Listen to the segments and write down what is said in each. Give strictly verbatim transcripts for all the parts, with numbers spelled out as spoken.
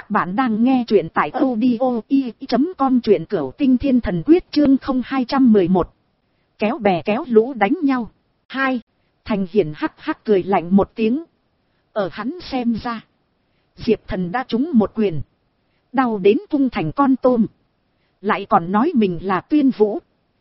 Các bạn đang nghe truyện tại audio i chấm com, truyện Cửu Tinh Thiên Thần Quyết chương không hai một một. Kéo bè kéo lũ đánh nhau. Hai. Thành Hiển hắc hắc cười lạnh một tiếng. Ở hắn xem ra, Diệp Thần đã trúng một quyền, đau đến tung thành con tôm. Lại còn nói mình là Tuyên Vũ.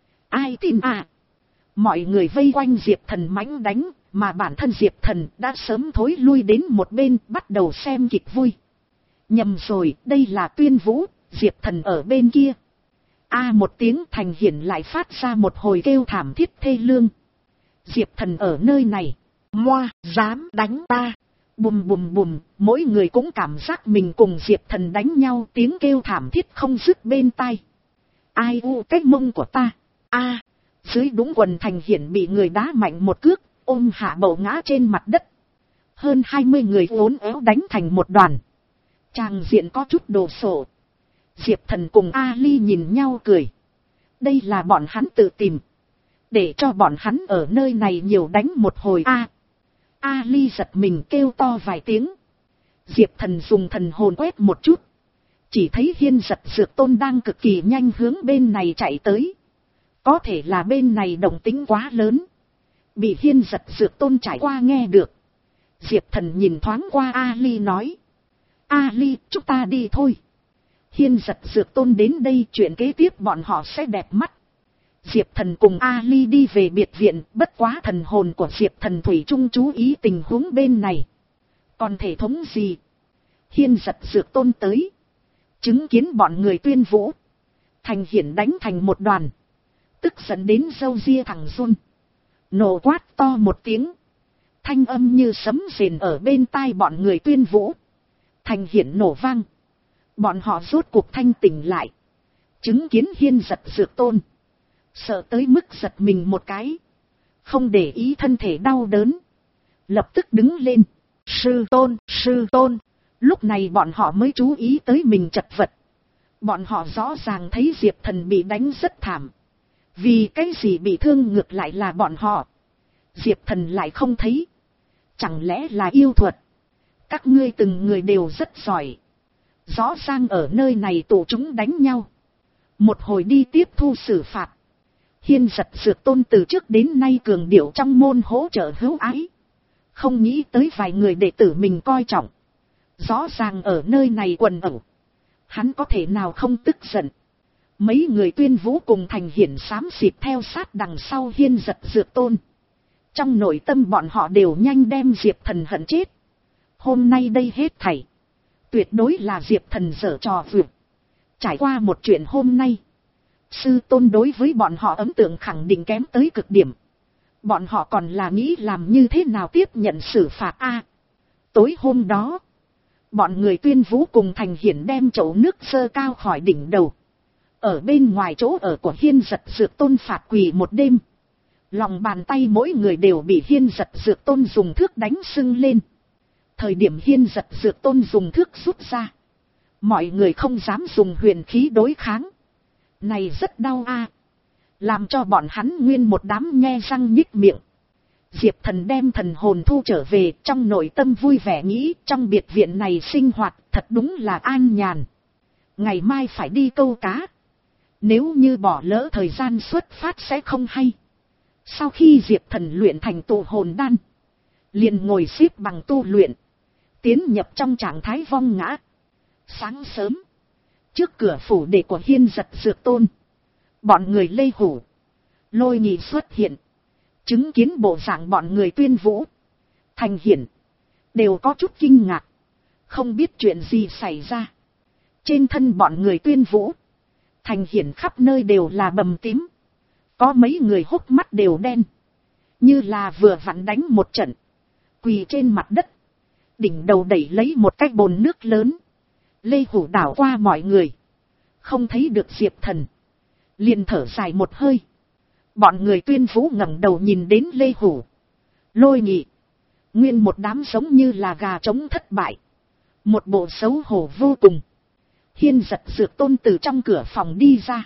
Ai tin à? Mọi người vây quanh Diệp Thần mãnh đánh, mà bản thân Diệp Thần đã sớm thối lui đến một bên bắt đầu xem kịch vui. Nhầm rồi, đây là Tuyên Vũ, Diệp Thần ở bên kia. A à, một tiếng, Thành Hiển lại phát ra một hồi kêu thảm thiết thê lương. Diệp Thần ở nơi này, moa, dám đánh ta. Bùm bùm bùm, mỗi người cũng cảm giác mình cùng Diệp Thần đánh nhau, tiếng kêu thảm thiết không dứt bên tai. Ai u cái mông của ta. A à, dưới đúng quần Thành Hiển bị người đá mạnh một cước, ôm hạ bầu ngã trên mặt đất. Hơn hai mươi người uốn éo đánh thành một đoàn. Tràng diện có chút đồ sộ. Diệp Thần cùng Ali nhìn nhau cười. Đây là bọn hắn tự tìm, để cho bọn hắn ở nơi này nhiều đánh một hồi a. À, Ali giật mình kêu to vài tiếng. Diệp Thần dùng thần hồn quét một chút, chỉ thấy Hiên Giật Dược Tôn đang cực kỳ nhanh hướng bên này chạy tới. Có thể là bên này động tĩnh quá lớn, bị Hiên Giật Dược Tôn trải qua nghe được. Diệp Thần nhìn thoáng qua Ali nói: Ali, chúng ta đi thôi. Hiên Giật Dược Tôn đến đây, chuyện kế tiếp bọn họ sẽ đẹp mắt. Diệp Thần cùng Ali đi về biệt viện, bất quá thần hồn của Diệp Thần thủy chung chú ý tình huống bên này. Còn thể thống gì? Hiên Giật Dược Tôn tới, chứng kiến bọn người Tuyên Vũ, Thành Hiển đánh thành một đoàn, tức giận đến râu ria thẳng run, nổ quát to một tiếng, thanh âm như sấm rền ở bên tai bọn người Tuyên Vũ. Thành Hiển nổ vang, bọn họ rốt cuộc thanh tỉnh lại, chứng kiến Hiên Giật Dược Tôn, sợ tới mức giật mình một cái, không để ý thân thể đau đớn, lập tức đứng lên. Sư Tôn, Sư Tôn. Lúc này bọn họ mới chú ý tới mình chật vật. Bọn họ rõ ràng thấy Diệp Thần bị đánh rất thảm. Vì cái gì bị thương ngược lại là bọn họ, Diệp Thần lại không thấy. Chẳng lẽ là yêu thuật? Các ngươi từng người đều rất giỏi, rõ ràng ở nơi này tụ chúng đánh nhau, một hồi đi tiếp thu xử phạt. Hiên Giật Dược Tôn từ trước đến nay cường điệu trong môn hỗ trợ hữu ái, không nghĩ tới vài người đệ tử mình coi trọng, rõ ràng ở nơi này quần ẩu, hắn có thể nào không tức giận. Mấy người Tuyên Vũ cùng Thành Hiển xám xịt theo sát đằng sau Hiên Giật Dược Tôn. Trong nội tâm bọn họ đều nhanh đem Diệp Thần hận chết. Hôm nay đây hết thảy, tuyệt đối là Diệp Thần giở trò vượt. Trải qua một chuyện hôm nay, Sư Tôn đối với bọn họ ấn tượng khẳng định kém tới cực điểm. Bọn họ còn là nghĩ làm như thế nào tiếp nhận xử phạt a. À, tối hôm đó, bọn người Tuyên Vũ cùng Thành Hiển đem chậu nước sơ cao khỏi đỉnh đầu, ở bên ngoài chỗ ở của Hiên Giật Dược Tôn phạt quỳ một đêm. Lòng bàn tay mỗi người đều bị Hiên Giật Dược Tôn dùng thước đánh sưng lên. Thời điểm Hiên Giật Dược Tôn dùng thước rút ra, mọi người không dám dùng huyền khí đối kháng. Này rất đau a, à, làm cho bọn hắn nguyên một đám nhe răng nhích miệng. Diệp Thần đem thần hồn thu trở về, trong nội tâm vui vẻ nghĩ trong biệt viện này sinh hoạt thật đúng là an nhàn. Ngày mai phải đi câu cá, nếu như bỏ lỡ thời gian xuất phát sẽ không hay. Sau khi Diệp Thần luyện thành tụ hồn đan, liền ngồi xếp bằng tu luyện, tiến nhập trong trạng thái vong ngã. Sáng sớm, trước cửa phủ đệ của Hiên Giật Dược Tôn, bọn người Lê Hủ, Lôi Nhị xuất hiện, chứng kiến bộ dạng bọn người Tuyên Vũ, Thành Hiển, đều có chút kinh ngạc, không biết chuyện gì xảy ra. Trên thân bọn người Tuyên Vũ, Thành Hiển khắp nơi đều là bầm tím, có mấy người hốc mắt đều đen, như là vừa vặn đánh một trận, quỳ trên mặt đất, đỉnh đầu đẩy lấy một cái bồn nước lớn. Lê Hủ đảo qua mọi người, không thấy được Diệp Thần, liền thở dài một hơi. Bọn người Tuyên Vũ ngẩng đầu nhìn đến Lê Hủ, Lôi Nhị, nguyên một đám giống như là gà trống thất bại, một bộ xấu hổ vô cùng. Hiên Giật Dược Tôn từ trong cửa phòng đi ra.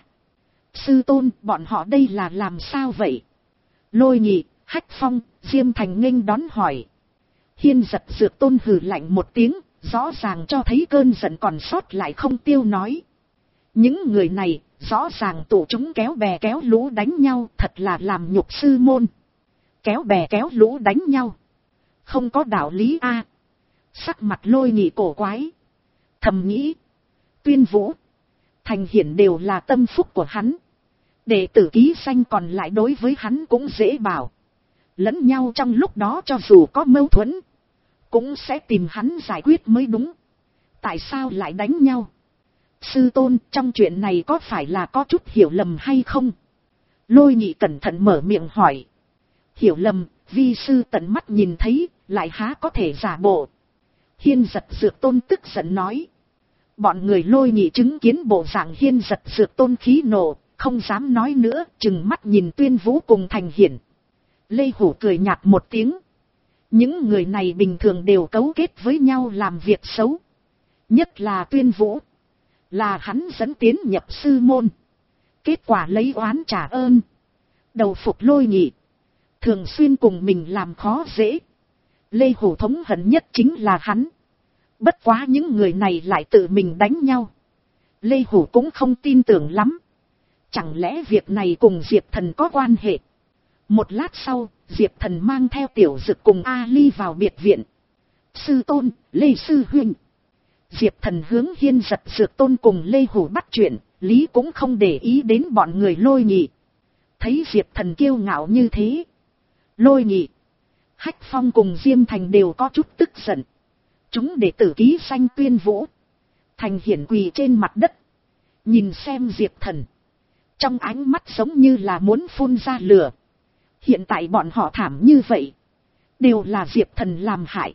Sư Tôn, bọn họ đây là làm sao vậy? Lôi Nhị, Hách Phong, Diêm Thành nghênh đón hỏi. Hiên Giật Dược Tôn hừ lạnh một tiếng, rõ ràng cho thấy cơn giận còn sót lại không tiêu nói. Những người này, rõ ràng tụ chúng kéo bè kéo lũ đánh nhau, thật là làm nhục sư môn. Kéo bè kéo lũ đánh nhau. Không có đạo lý a. Sắc mặt Lôi Nghị cổ quái. Thầm nghĩ. Tuyên Vũ, Thành Hiển đều là tâm phúc của hắn. Đệ tử ký danh còn lại đối với hắn cũng dễ bảo. Lẫn nhau trong lúc đó cho dù có mâu thuẫn, cũng sẽ tìm hắn giải quyết mới đúng. Tại sao lại đánh nhau? Sư tôn, trong chuyện này có phải là có chút hiểu lầm hay không? Lôi Nghị cẩn thận mở miệng hỏi. Hiểu lầm, vi sư tận mắt nhìn thấy, lại há có thể giả bộ. Hiên Giật Dược Tôn tức giận nói. Bọn người Lôi Nghị chứng kiến bộ dạng Hiên Giật Dược Tôn khí nộ, không dám nói nữa, chừng mắt nhìn Tuyên Vũ cùng Thành Hiển. Lê Hủ cười nhạt một tiếng. Những người này bình thường đều cấu kết với nhau làm việc xấu. Nhất là Tuyên Vũ. Là hắn dẫn tiến nhập sư môn. Kết quả lấy oán trả ơn. Đầu phục Lôi Nghị. Thường xuyên cùng mình làm khó dễ. Lê Hủ thống hận nhất chính là hắn. Bất quá những người này lại tự mình đánh nhau. Lê Hủ cũng không tin tưởng lắm. Chẳng lẽ việc này cùng Diệp Thần có quan hệ? Một lát sau, Diệp Thần mang theo Tiểu Dực cùng A Ly vào biệt viện. Sư tôn, Lê Sư huynh. Diệp Thần hướng Hiên Giật Dược Tôn cùng Lê Hủ bắt chuyện, Lý cũng không để ý đến bọn người Lôi Nghị. Thấy Diệp Thần kiêu ngạo như thế. Lôi Nghị, Hách Phong cùng Diêm Thành đều có chút tức giận. Chúng đệ tử ký danh Tuyên Vũ, Thành Hiển quỳ trên mặt đất. Nhìn xem Diệp Thần. Trong ánh mắt giống như là muốn phun ra lửa. Hiện tại bọn họ thảm như vậy. Đều là Diệp Thần làm hại.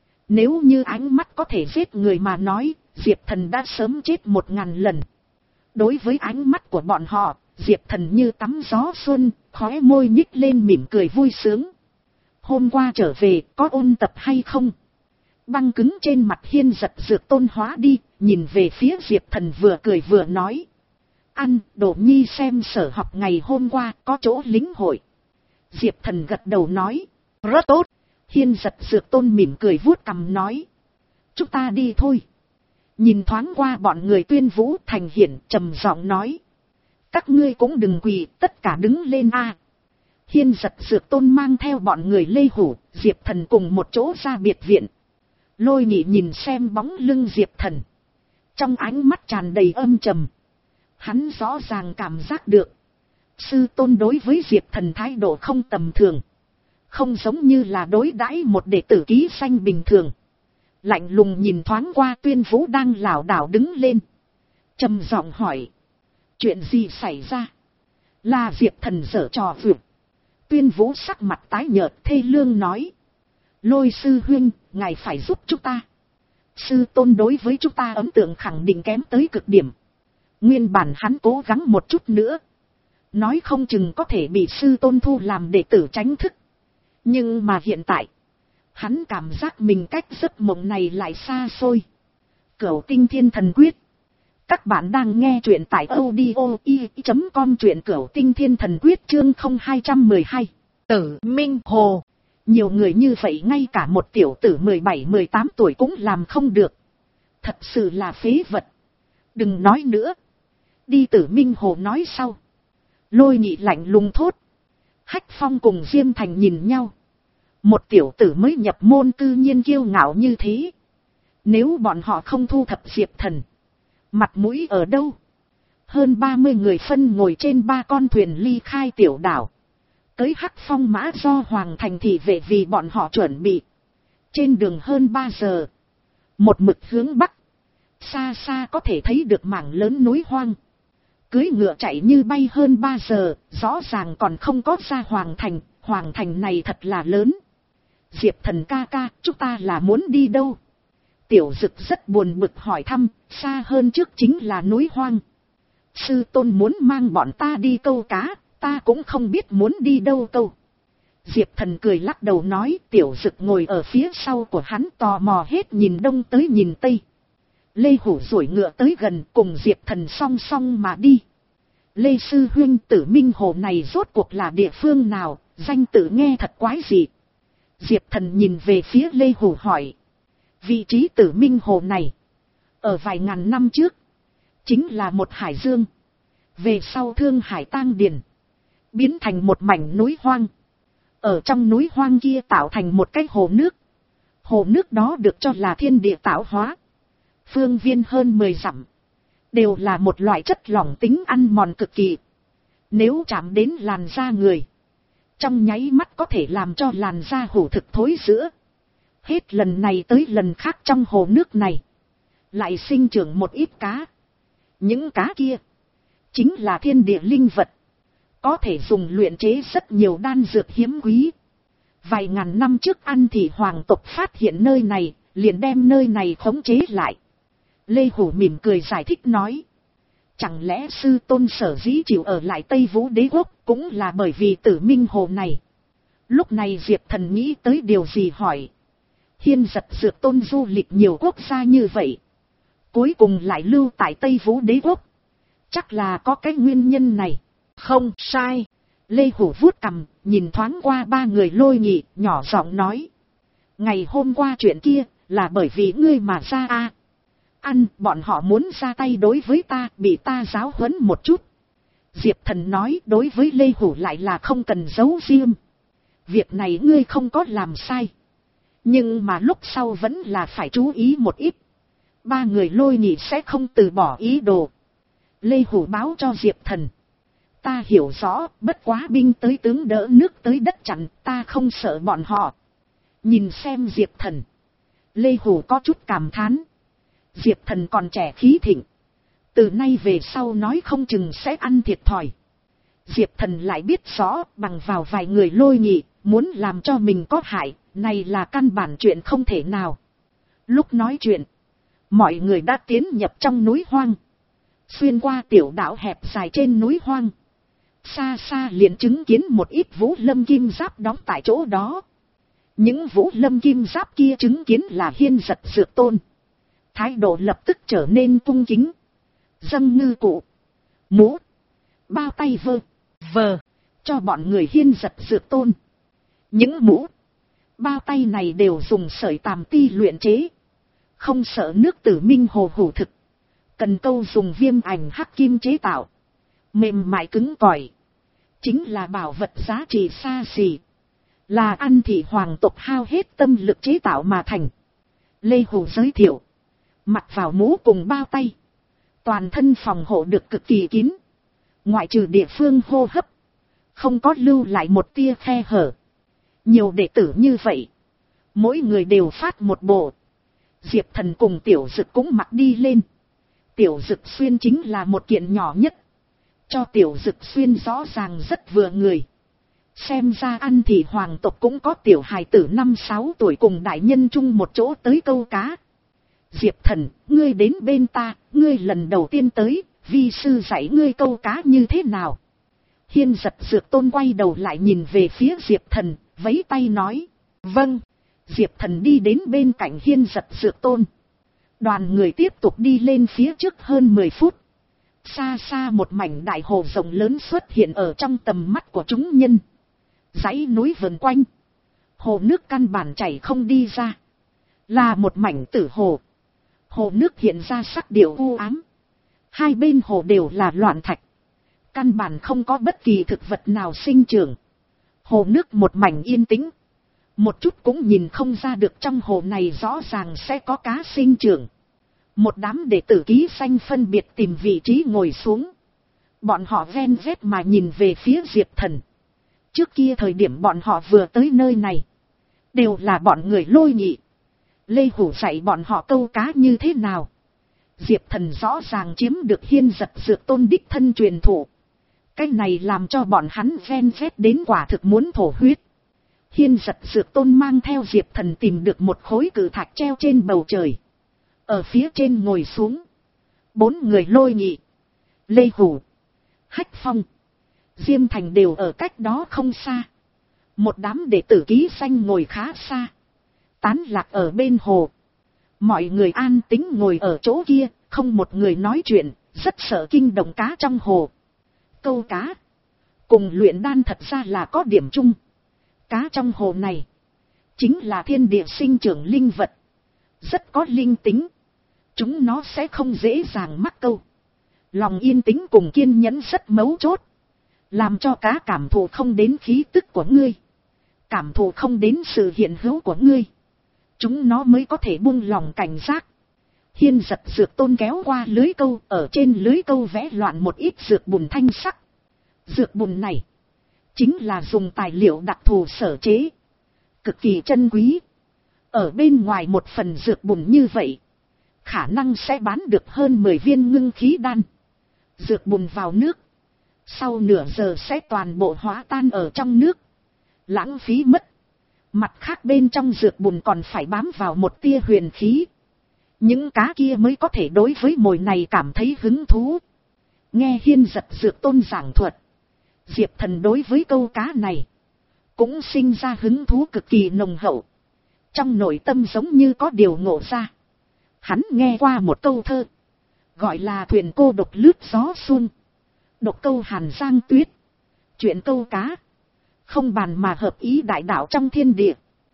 Nếu như ánh mắt có thể giết người mà nói, Diệp Thần đã sớm chết một ngàn lần. Đối với ánh mắt của bọn họ, Diệp Thần như tắm gió xuân, khóe môi nhích lên mỉm cười vui sướng. Hôm qua trở về, có ôn tập hay không? Băng cứng trên mặt Hiên Giật Dược Tôn hóa đi, nhìn về phía Diệp Thần vừa cười vừa nói. Ăn, Đỗ Nhi xem sở học ngày hôm qua có chỗ lĩnh hội. Diệp Thần gật đầu nói. Rất tốt. Hiên Giật Dược Tôn mỉm cười vuốt cằm nói. Chúng ta đi thôi. Nhìn thoáng qua bọn người Tuyên Vũ, Thành Hiển trầm giọng nói. Các ngươi cũng đừng quỳ, tất cả đứng lên a. Hiên Giật Dược Tôn mang theo bọn người Lê Hủ, Diệp Thần cùng một chỗ ra biệt viện. Lôi Nghị nhìn xem bóng lưng Diệp Thần. Trong ánh mắt tràn đầy âm trầm. Hắn rõ ràng cảm giác được. Sư tôn đối với Diệp Thần thái độ không tầm thường. Không giống như là đối đãi một đệ tử ký danh bình thường. Lạnh lùng nhìn thoáng qua Tuyên Vũ đang lảo đảo đứng lên. Trầm giọng hỏi. Chuyện gì xảy ra? Là Diệp Thần giở trò vượt. Tuyên Vũ sắc mặt tái nhợt thê lương nói. Lôi sư huynh, ngài phải giúp chúng ta. Sư tôn đối với chúng ta ấn tượng khẳng định kém tới cực điểm. Nguyên bản hắn cố gắng một chút nữa. Nói không chừng có thể bị sư tôn thu làm đệ tử tránh thức. Nhưng mà hiện tại, hắn cảm giác mình cách giấc mộng này lại xa xôi. Cửu Tinh Thiên Thần Quyết. Các bạn đang nghe truyện tại audio i chấm com, truyện Cửu Tinh Thiên Thần Quyết chương không hai một hai. Tử Minh Hồ. Nhiều người như vậy ngay cả một tiểu tử mười bảy mười tám tuổi cũng làm không được. Thật sự là phế vật. Đừng nói nữa. Đi Tử Minh Hồ nói sau. Lôi Nghị lạnh lùng thốt. Hách Phong cùng Diêm Thành nhìn nhau. Một tiểu tử mới nhập môn cư nhiên kiêu ngạo như thế. Nếu bọn họ không thu thập Diệp Thần, mặt mũi ở đâu? Hơn ba mươi người phân ngồi trên ba con thuyền ly khai tiểu đảo. Tới Hắc Phong mã do Hoàng Thành thị vệ vì bọn họ chuẩn bị. Trên đường hơn ba giờ. Một mực hướng bắc. Xa xa có thể thấy được mảng lớn núi hoang. Cưới ngựa chạy như bay hơn ba giờ, rõ ràng còn không có ra Hoàng Thành. Hoàng Thành này thật là lớn. Diệp Thần ca ca, chúng ta là muốn đi đâu? Tiểu Dực rất buồn bực hỏi thăm, xa hơn trước chính là núi hoang. Sư tôn muốn mang bọn ta đi câu cá, ta cũng không biết muốn đi đâu câu. Diệp Thần cười lắc đầu nói. Tiểu Dực ngồi ở phía sau của hắn tò mò hết nhìn đông tới nhìn tây. Lê Hủ duỗi ngựa tới gần cùng Diệp Thần song song mà đi. Lê sư huynh, Tử Minh Hồ này rốt cuộc là địa phương nào, danh tự nghe thật quái dị. Diệp Thần nhìn về phía Lê Hủ hỏi. Vị trí Tử Minh Hồ này, ở vài ngàn năm trước, chính là một hải dương. Về sau Thương Hải tang điền, biến thành một mảnh núi hoang. Ở trong núi hoang kia tạo thành một cái hồ nước. Hồ nước đó được cho là thiên địa tạo hóa. Phương viên hơn mười dặm, đều là một loại chất lỏng tính ăn mòn cực kỳ. Nếu chạm đến làn da người, trong nháy mắt có thể làm cho làn da hủ thực thối rữa. Hết lần này tới lần khác trong hồ nước này, lại sinh trưởng một ít cá. Những cá kia, chính là thiên địa linh vật, có thể dùng luyện chế rất nhiều đan dược hiếm quý. Vài ngàn năm trước Ăn Thị hoàng tộc phát hiện nơi này, liền đem nơi này khống chế lại. Lê Hủ mỉm cười giải thích nói. Chẳng lẽ sư tôn sở dĩ chịu ở lại Tây Vũ Đế Quốc cũng là bởi vì Tử Minh Hồ này? Lúc này Diệp Thần nghĩ tới điều gì hỏi. Hiên Giật Dược Tôn du lịch nhiều quốc gia như vậy, cuối cùng lại lưu tại Tây Vũ Đế Quốc, chắc là có cái nguyên nhân này. Không sai. Lê Hủ vuốt cằm, nhìn thoáng qua ba người Lôi Nhị, nhỏ giọng nói. Ngày hôm qua chuyện kia, là bởi vì ngươi mà ra a à. Ăn, bọn họ muốn ra tay đối với ta, bị ta giáo huấn một chút. Diệp Thần nói đối với Lê Hủ lại là không cần giấu riêng. Việc này ngươi không có làm sai. Nhưng mà lúc sau vẫn là phải chú ý một ít. Ba người Lôi Nhị sẽ không từ bỏ ý đồ. Lê Hủ báo cho Diệp Thần. Ta hiểu rõ, bất quá binh tới tướng đỡ nước tới đất chặn, ta không sợ bọn họ. Nhìn xem Diệp Thần, Lê Hủ có chút cảm thán. Diệp Thần còn trẻ khí thịnh, từ nay về sau nói không chừng sẽ ăn thiệt thòi. Diệp Thần lại biết rõ, bằng vào vài người Lôi Nhị, muốn làm cho mình có hại, này là căn bản chuyện không thể nào. Lúc nói chuyện, mọi người đã tiến nhập trong núi hoang, xuyên qua tiểu đảo hẹp dài trên núi hoang. Xa xa liền chứng kiến một ít vũ lâm kim giáp đóng tại chỗ đó. Những vũ lâm kim giáp kia chứng kiến là Hiên Giật Dược Tôn, thái độ lập tức trở nên cung kính. Dâng ngư cụ, mũ, bao tay vơ, vờ, cho bọn người Hiên Giật Dược Tôn. Những mũ, bao tay này đều dùng sợi tàm ti luyện chế, không sợ nước Tử Minh Hồ hủ thực. Cần câu dùng viêm ảnh hắc kim chế tạo, mềm mại cứng cỏi, chính là bảo vật giá trị xa xỉ, là Ăn Thị hoàng tộc hao hết tâm lực chế tạo mà thành. Lê Hủ giới thiệu, mặc vào mũ cùng bao tay, toàn thân phòng hộ được cực kỳ kín, ngoại trừ địa phương hô hấp, không có lưu lại một tia khe hở. Nhiều đệ tử như vậy, mỗi người đều phát một bộ. Diệp Thần cùng Tiểu Dực cũng mặc đi lên. Tiểu Dực xuyên chính là một kiện nhỏ nhất, cho Tiểu Dực xuyên rõ ràng rất vừa người. Xem ra Ăn Thị hoàng tộc cũng có tiểu hài tử năm sáu tuổi cùng đại nhân chung một chỗ tới câu cá. Diệp Thần, ngươi đến bên ta, ngươi lần đầu tiên tới, vi sư dạy ngươi câu cá như thế nào? Hiên Giật Dược Tôn quay đầu lại nhìn về phía Diệp Thần, vẫy tay nói. Vâng. Diệp Thần đi đến bên cạnh Hiên Giật Dược Tôn. Đoàn người tiếp tục đi lên phía trước hơn mười phút. Xa xa một mảnh đại hồ rộng lớn xuất hiện ở trong tầm mắt của chúng nhân. Dãy núi vần quanh, hồ nước căn bản chảy không đi ra, là một mảnh tử hồ. Hồ nước hiện ra sắc điệu u ám, hai bên hồ đều là loạn thạch, căn bản không có bất kỳ thực vật nào sinh trưởng. Hồ nước một mảnh yên tĩnh, một chút cũng nhìn không ra được trong hồ này rõ ràng sẽ có cá sinh trưởng. Một đám đệ tử ký xanh phân biệt tìm vị trí ngồi xuống. Bọn họ ven vét mà nhìn về phía Diệp Thần. Trước kia thời điểm bọn họ vừa tới nơi này, đều là bọn người Lôi Nhị. Lê Hủ dạy bọn họ câu cá như thế nào. Diệp Thần rõ ràng chiếm được Hiên Giật Dược Tôn đích thân truyền thụ. Cái này làm cho bọn hắn ven vét đến quả thực muốn thổ huyết. Hiên Giật Dược Tôn mang theo Diệp Thần tìm được một khối cự thạch treo trên bầu trời. Ở phía trên ngồi xuống. Bốn người Lôi Nhị, Lê Hủ, Hách Phong, Diêm Thành đều ở cách đó không xa. Một đám đệ tử ký xanh ngồi khá xa, tán lạc ở bên hồ. Mọi người an tĩnh ngồi ở chỗ kia, không một người nói chuyện, rất sợ kinh động cá trong hồ. Câu cá cùng luyện đan thật ra là có điểm chung. Cá trong hồ này chính là thiên địa sinh trưởng linh vật. rất có linh tính. Chúng nó sẽ không dễ dàng mắc câu. Lòng yên tĩnh cùng kiên nhẫn rất mấu chốt. Làm cho cá cảm thụ không đến khí tức của ngươi. Cảm thụ không đến sự hiện hữu của ngươi. Chúng nó mới có thể buông lòng cảnh giác. Hiên giật dược tôn kéo qua lưới câu, ở trên lưới câu vẽ loạn một ít dược bùn thanh sắc. Dược bùn này chính là dùng tài liệu đặc thù sở chế, cực kỳ chân quý. Ở bên ngoài một phần dược bùn như vậy, khả năng sẽ bán được hơn mười viên ngưng khí đan. Dược bùn vào nước, sau nửa giờ sẽ toàn bộ hóa tan ở trong nước, lãng phí mất. Mặt khác bên trong dược bùn còn phải bám vào một tia huyền khí. Những cá kia mới có thể đối với mồi này cảm thấy hứng thú. Nghe Hiên giật dược tôn giảng thuật, Diệp Thần đối với câu cá này cũng sinh ra hứng thú cực kỳ nồng hậu. Trong nội tâm giống như có điều ngộ ra. Hắn nghe qua một câu thơ, gọi là thuyền cô độc lướt gió xuân, độc câu hàn giang tuyết. Chuyện câu cá không bàn mà hợp ý đại đạo trong thiên địa.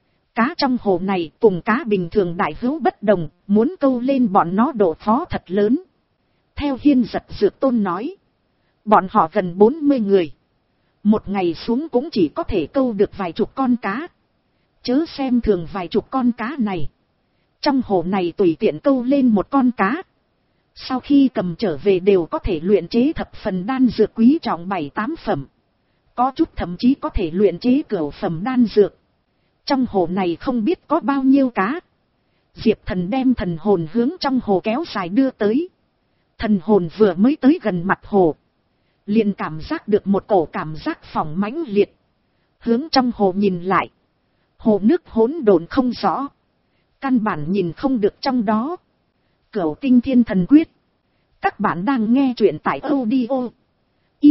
Cá trong hồ này cùng cá bình thường đại hữu bất đồng, muốn câu lên bọn nó độ khó thật lớn. Theo Hiên giật dược tôn nói, bọn họ gần bốn mươi người, một ngày xuống cũng chỉ có thể câu được vài chục con cá. Chớ xem thường vài chục con cá này. Trong hồ này tùy tiện câu lên một con cá, sau khi cầm trở về đều có thể luyện chế thập phần đan dược quý trọng bảy tám phẩm. Có chút thậm chí có thể luyện chế cửu phẩm đan dược. Trong hồ này không biết có bao nhiêu cá. Diệp Thần đem thần hồn hướng trong hồ kéo dài đưa tới. Thần hồn vừa mới tới gần mặt hồ, liền cảm giác được một cổ cảm giác phỏng mãnh liệt. Hướng trong hồ nhìn lại, hồ nước hỗn độn không rõ, căn bản nhìn không được trong đó. Cửu Tinh Thiên Thần Quyết. Các bạn đang nghe truyện tại audio i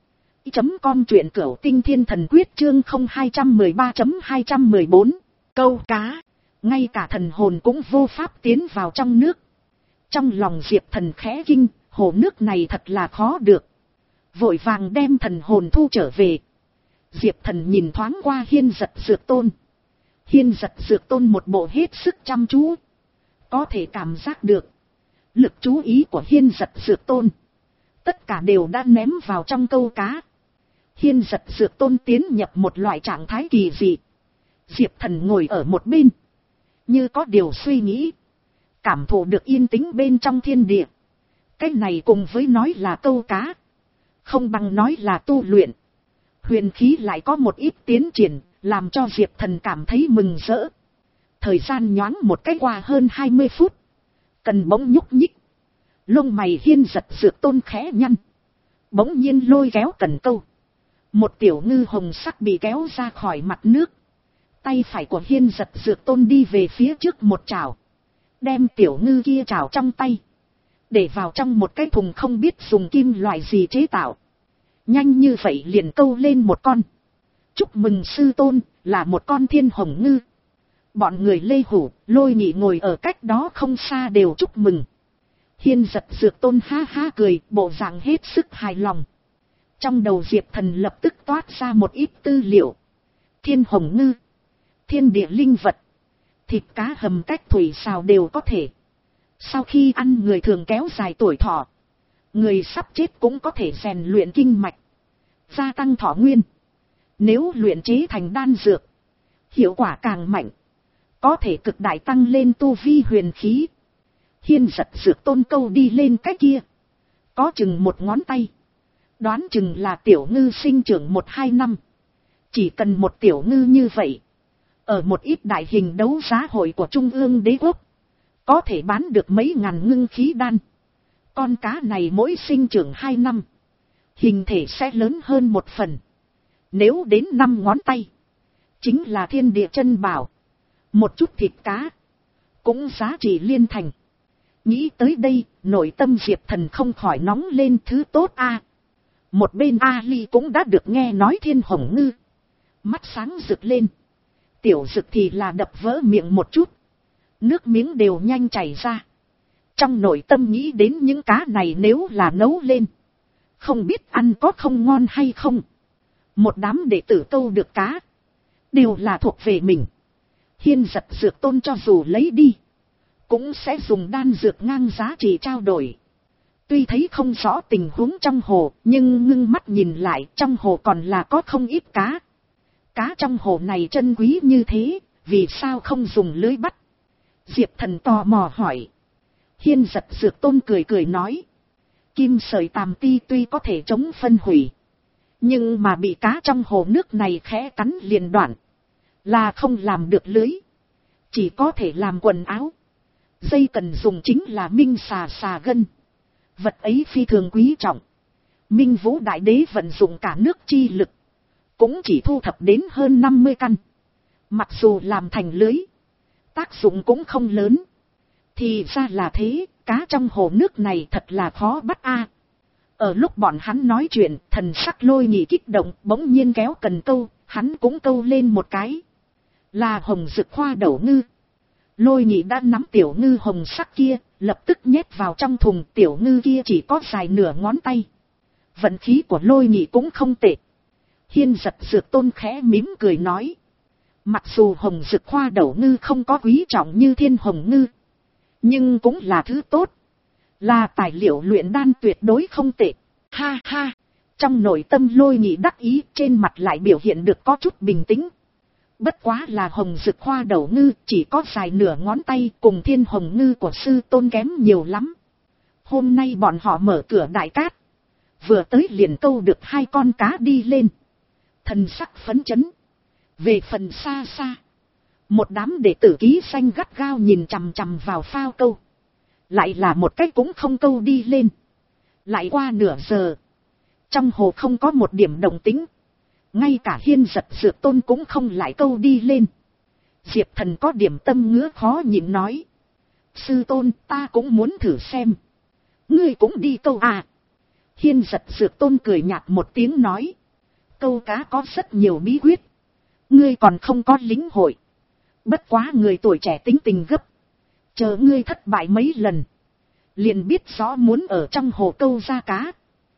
chấm com, truyện Cửu Tinh Thiên Thần Quyết chương không hai một ba hai một bốn. Câu cá, ngay cả thần hồn cũng vô pháp tiến vào trong nước. Trong lòng Diệp Thần khẽ kinh, hồ nước này thật là khó được. Vội vàng đem thần hồn thu trở về. Diệp Thần nhìn thoáng qua Hiên giật dược tôn. Hiên giật dược tôn một bộ hết sức chăm chú. Có thể cảm giác được lực chú ý của Hiên giật dược tôn, tất cả đều đã ném vào trong câu cá. Hiên giật dược tôn tiến nhập một loại trạng thái kỳ dị. Diệp Thần ngồi ở một bên, như có điều suy nghĩ, cảm thụ được yên tĩnh bên trong thiên địa. Cái này cùng với nói là câu cá, không bằng nói là tu luyện. Huyền khí lại có một ít tiến triển, làm cho Diệp Thần cảm thấy mừng rỡ. Thời gian nhoáng một cái qua hơn hai mươi phút. Cần bỗng nhúc nhích. Lông mày Hiên giật dược tôn khẽ nhăn. Bỗng nhiên lôi kéo cần câu. Một tiểu ngư hồng sắc bị kéo ra khỏi mặt nước. Tay phải của Hiên giật dược tôn đi về phía trước một chảo, đem tiểu ngư kia chảo trong tay, để vào trong một cái thùng không biết dùng kim loại gì chế tạo. Nhanh như vậy liền câu lên một con. Chúc mừng sư tôn, là một con thiên hồng ngư. Bọn người Lê Hủ, Lôi Nhị ngồi ở cách đó không xa đều chúc mừng. Hiên giật dược tôn ha ha cười, bộ dạng hết sức hài lòng. Trong đầu Diệp Thần lập tức toát ra một ít tư liệu. Thiên hồng ngư, thiên địa linh vật, thịt cá hầm cách thủy xào đều có thể. Sau khi ăn người thường kéo dài tuổi thọ, người sắp chết cũng có thể rèn luyện kinh mạch, gia tăng thọ nguyên. Nếu luyện chế thành đan dược, hiệu quả càng mạnh, có thể cực đại tăng lên tu vi huyền khí. Hiên giật dược tôn câu đi lên cái kia, có chừng một ngón tay. Đoán chừng là tiểu ngư sinh trưởng một hai năm. Chỉ cần một tiểu ngư như vậy, ở một ít đại hình đấu giá hội của Trung ương đế quốc, có thể bán được mấy ngàn ngưng khí đan. Con cá này mỗi sinh trưởng hai năm, hình thể sẽ lớn hơn một phần. Nếu đến năm ngón tay, chính là thiên địa chân bảo. Một chút thịt cá, cũng giá trị liên thành. Nghĩ tới đây, nội tâm Diệp Thần không khỏi nóng lên thứ tốt a. Một bên Ali cũng đã được nghe nói thiên hồng ngư, mắt sáng rực lên. Tiểu Dực thì là đập vỡ miệng một chút, nước miếng đều nhanh chảy ra. Trong nội tâm nghĩ đến những cá này nếu là nấu lên, không biết ăn có không ngon hay không. Một đám đệ tử câu được cá, đều là thuộc về mình. Hiên giật dược tôn cho dù lấy đi, cũng sẽ dùng đan dược ngang giá trị trao đổi. Tuy thấy không rõ tình huống trong hồ, nhưng ngưng mắt nhìn lại trong hồ còn là có không ít cá. Cá trong hồ này chân quý như thế, vì sao không dùng lưới bắt? Diệp Thần tò mò hỏi. Hiên Giật Dược Tôn cười cười nói. Kim sợi tàm ti tuy có thể chống phân hủy, nhưng mà bị cá trong hồ nước này khẽ cắn liền đoạn, là không làm được lưới, chỉ có thể làm quần áo. Dây cần dùng chính là minh xà xà gân. Vật ấy phi thường quý trọng. Minh Vũ Đại Đế vận dụng cả nước chi lực, cũng chỉ thu thập đến hơn năm mươi căn. Mặc dù làm thành lưới, tác dụng cũng không lớn. Thì ra là thế, cá trong hồ nước này thật là khó bắt a. Ở lúc bọn hắn nói chuyện, thần sắc Lôi Nhị kích động, bỗng nhiên kéo cần câu, hắn cũng câu lên một cái. Là hồng dực khoa đậu ngư. Lôi Nhị đã nắm tiểu ngư hồng sắc kia, lập tức nhét vào trong thùng. Tiểu ngư kia chỉ có dài nửa ngón tay. Vận khí của Lôi Nhị cũng không tệ. Hiên Giật Dược Tôn khẽ mím cười nói. Mặc dù hồng dực khoa đậu ngư không có quý trọng như thiên hồng ngư, nhưng cũng là thứ tốt, là tài liệu luyện đan tuyệt đối không tệ. Ha ha, trong nội tâm Lôi Nhị đắc ý, trên mặt lại biểu hiện được có chút bình tĩnh. Bất quá là hồng dực khoa đậu ngư chỉ có dài nửa ngón tay, cùng thiên hồng ngư của sư tôn kém nhiều lắm. Hôm nay bọn họ mở cửa đại cát, vừa tới liền câu được hai con cá đi lên. Thần sắc phấn chấn. Về phần xa xa, một đám đệ tử ký xanh gắt gao nhìn chằm chằm vào phao câu. Lại là một cách cũng không câu đi lên. Lại qua nửa giờ, trong hồ không có một điểm động tĩnh. Ngay cả Hiên Giật Dược Tôn cũng không lại câu đi lên. Diệp Thần có điểm tâm ngứa khó nhịn nói. Sư tôn, ta cũng muốn thử xem. Ngươi cũng đi câu à? Hiên Giật Dược Tôn cười nhạt một tiếng nói. Câu cá có rất nhiều bí quyết, ngươi còn không có lĩnh hội. Bất quá người tuổi trẻ tính tình gấp, chờ ngươi thất bại mấy lần, liền biết rõ muốn ở trong hồ câu ra cá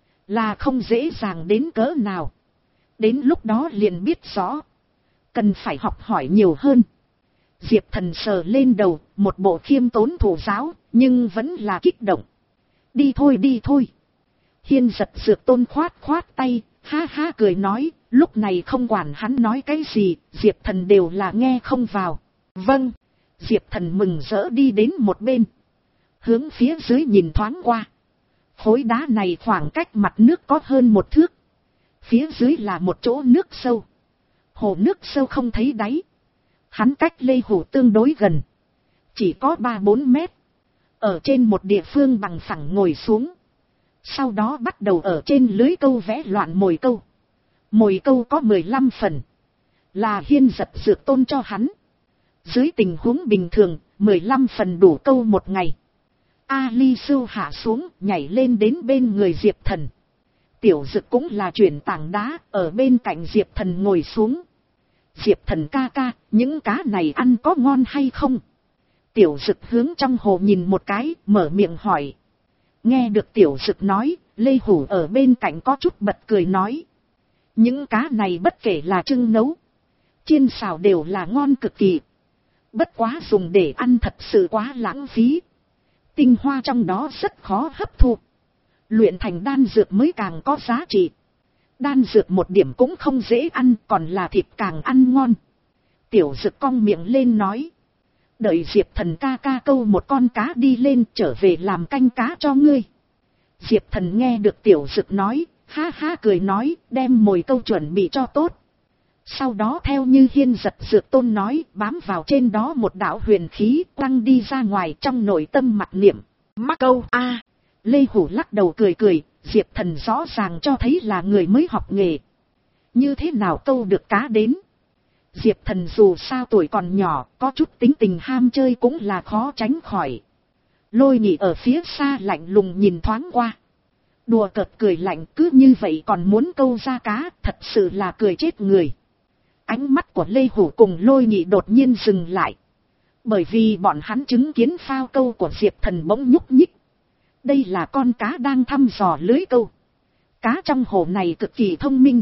là không dễ dàng đến cỡ nào. Đến lúc đó liền biết rõ, cần phải học hỏi nhiều hơn. Diệp Thần sờ lên đầu, một bộ khiêm tốn thủ giáo, nhưng vẫn là kích động. Đi thôi đi thôi. Hiên Giật Dược Tôn khoát khoát tay, ha ha cười nói, lúc này không quản hắn nói cái gì, Diệp Thần đều là nghe không vào. Vâng. Diệp Thần mừng rỡ đi đến một bên, hướng phía dưới nhìn thoáng qua. Khối đá này khoảng cách mặt nước có hơn một thước. Phía dưới là một chỗ nước sâu. Hồ nước sâu không thấy đáy. Hắn cách Lê Hủ tương đối gần, chỉ có ba bốn mét. Ở trên một địa phương bằng phẳng ngồi xuống. Sau đó bắt đầu ở trên lưới câu vẽ loạn mồi câu. Mồi câu có mười lăm phần, là Hiên Giật Dược Tôn cho hắn. Dưới tình huống bình thường, mười lăm phần đủ câu một ngày. A Ly Sưu hạ xuống, nhảy lên đến bên người Diệp Thần. Tiểu Dực cũng là chuyển tảng đá, ở bên cạnh Diệp Thần ngồi xuống. Diệp Thần ca ca, những cá này ăn có ngon hay không? Tiểu Dực hướng trong hồ nhìn một cái, mở miệng hỏi. Nghe được Tiểu Dực nói, Lê Hủ ở bên cạnh có chút bật cười nói. Những cá này bất kể là trưng nấu, chiên xào đều là ngon cực kỳ. Bất quá dùng để ăn thật sự quá lãng phí. Tinh hoa trong đó rất khó hấp thu. Luyện thành đan dược mới càng có giá trị. Đan dược một điểm cũng không dễ ăn, còn là thịt càng ăn ngon. Tiểu Dực cong miệng lên nói. Đợi Diệp Thần ca ca câu một con cá đi lên, trở về làm canh cá cho ngươi. Diệp Thần nghe được Tiểu Dực nói, ha ha cười nói, đem mồi câu chuẩn bị cho tốt. Sau đó theo như Hiên Giật Dược Tôn nói, bám vào trên đó một đạo huyền khí, quăng đi ra ngoài, trong nội tâm mặc niệm. Mắc câu a à. Lê Hủ lắc đầu cười cười, Diệp Thần rõ ràng cho thấy là người mới học nghề. Như thế nào câu được cá đến? Diệp Thần dù sao tuổi còn nhỏ, có chút tính tình ham chơi cũng là khó tránh khỏi. Lôi Nhị ở phía xa lạnh lùng nhìn thoáng qua. Đùa cợt cười lạnh, cứ như vậy còn muốn câu ra cá, thật sự là cười chết người. Ánh mắt của Lê Hủ cùng Lôi Nhị đột nhiên dừng lại. Bởi vì bọn hắn chứng kiến phao câu của Diệp Thần bỗng nhúc nhích. Đây là con cá đang thăm dò lưới câu. Cá trong hồ này cực kỳ thông minh,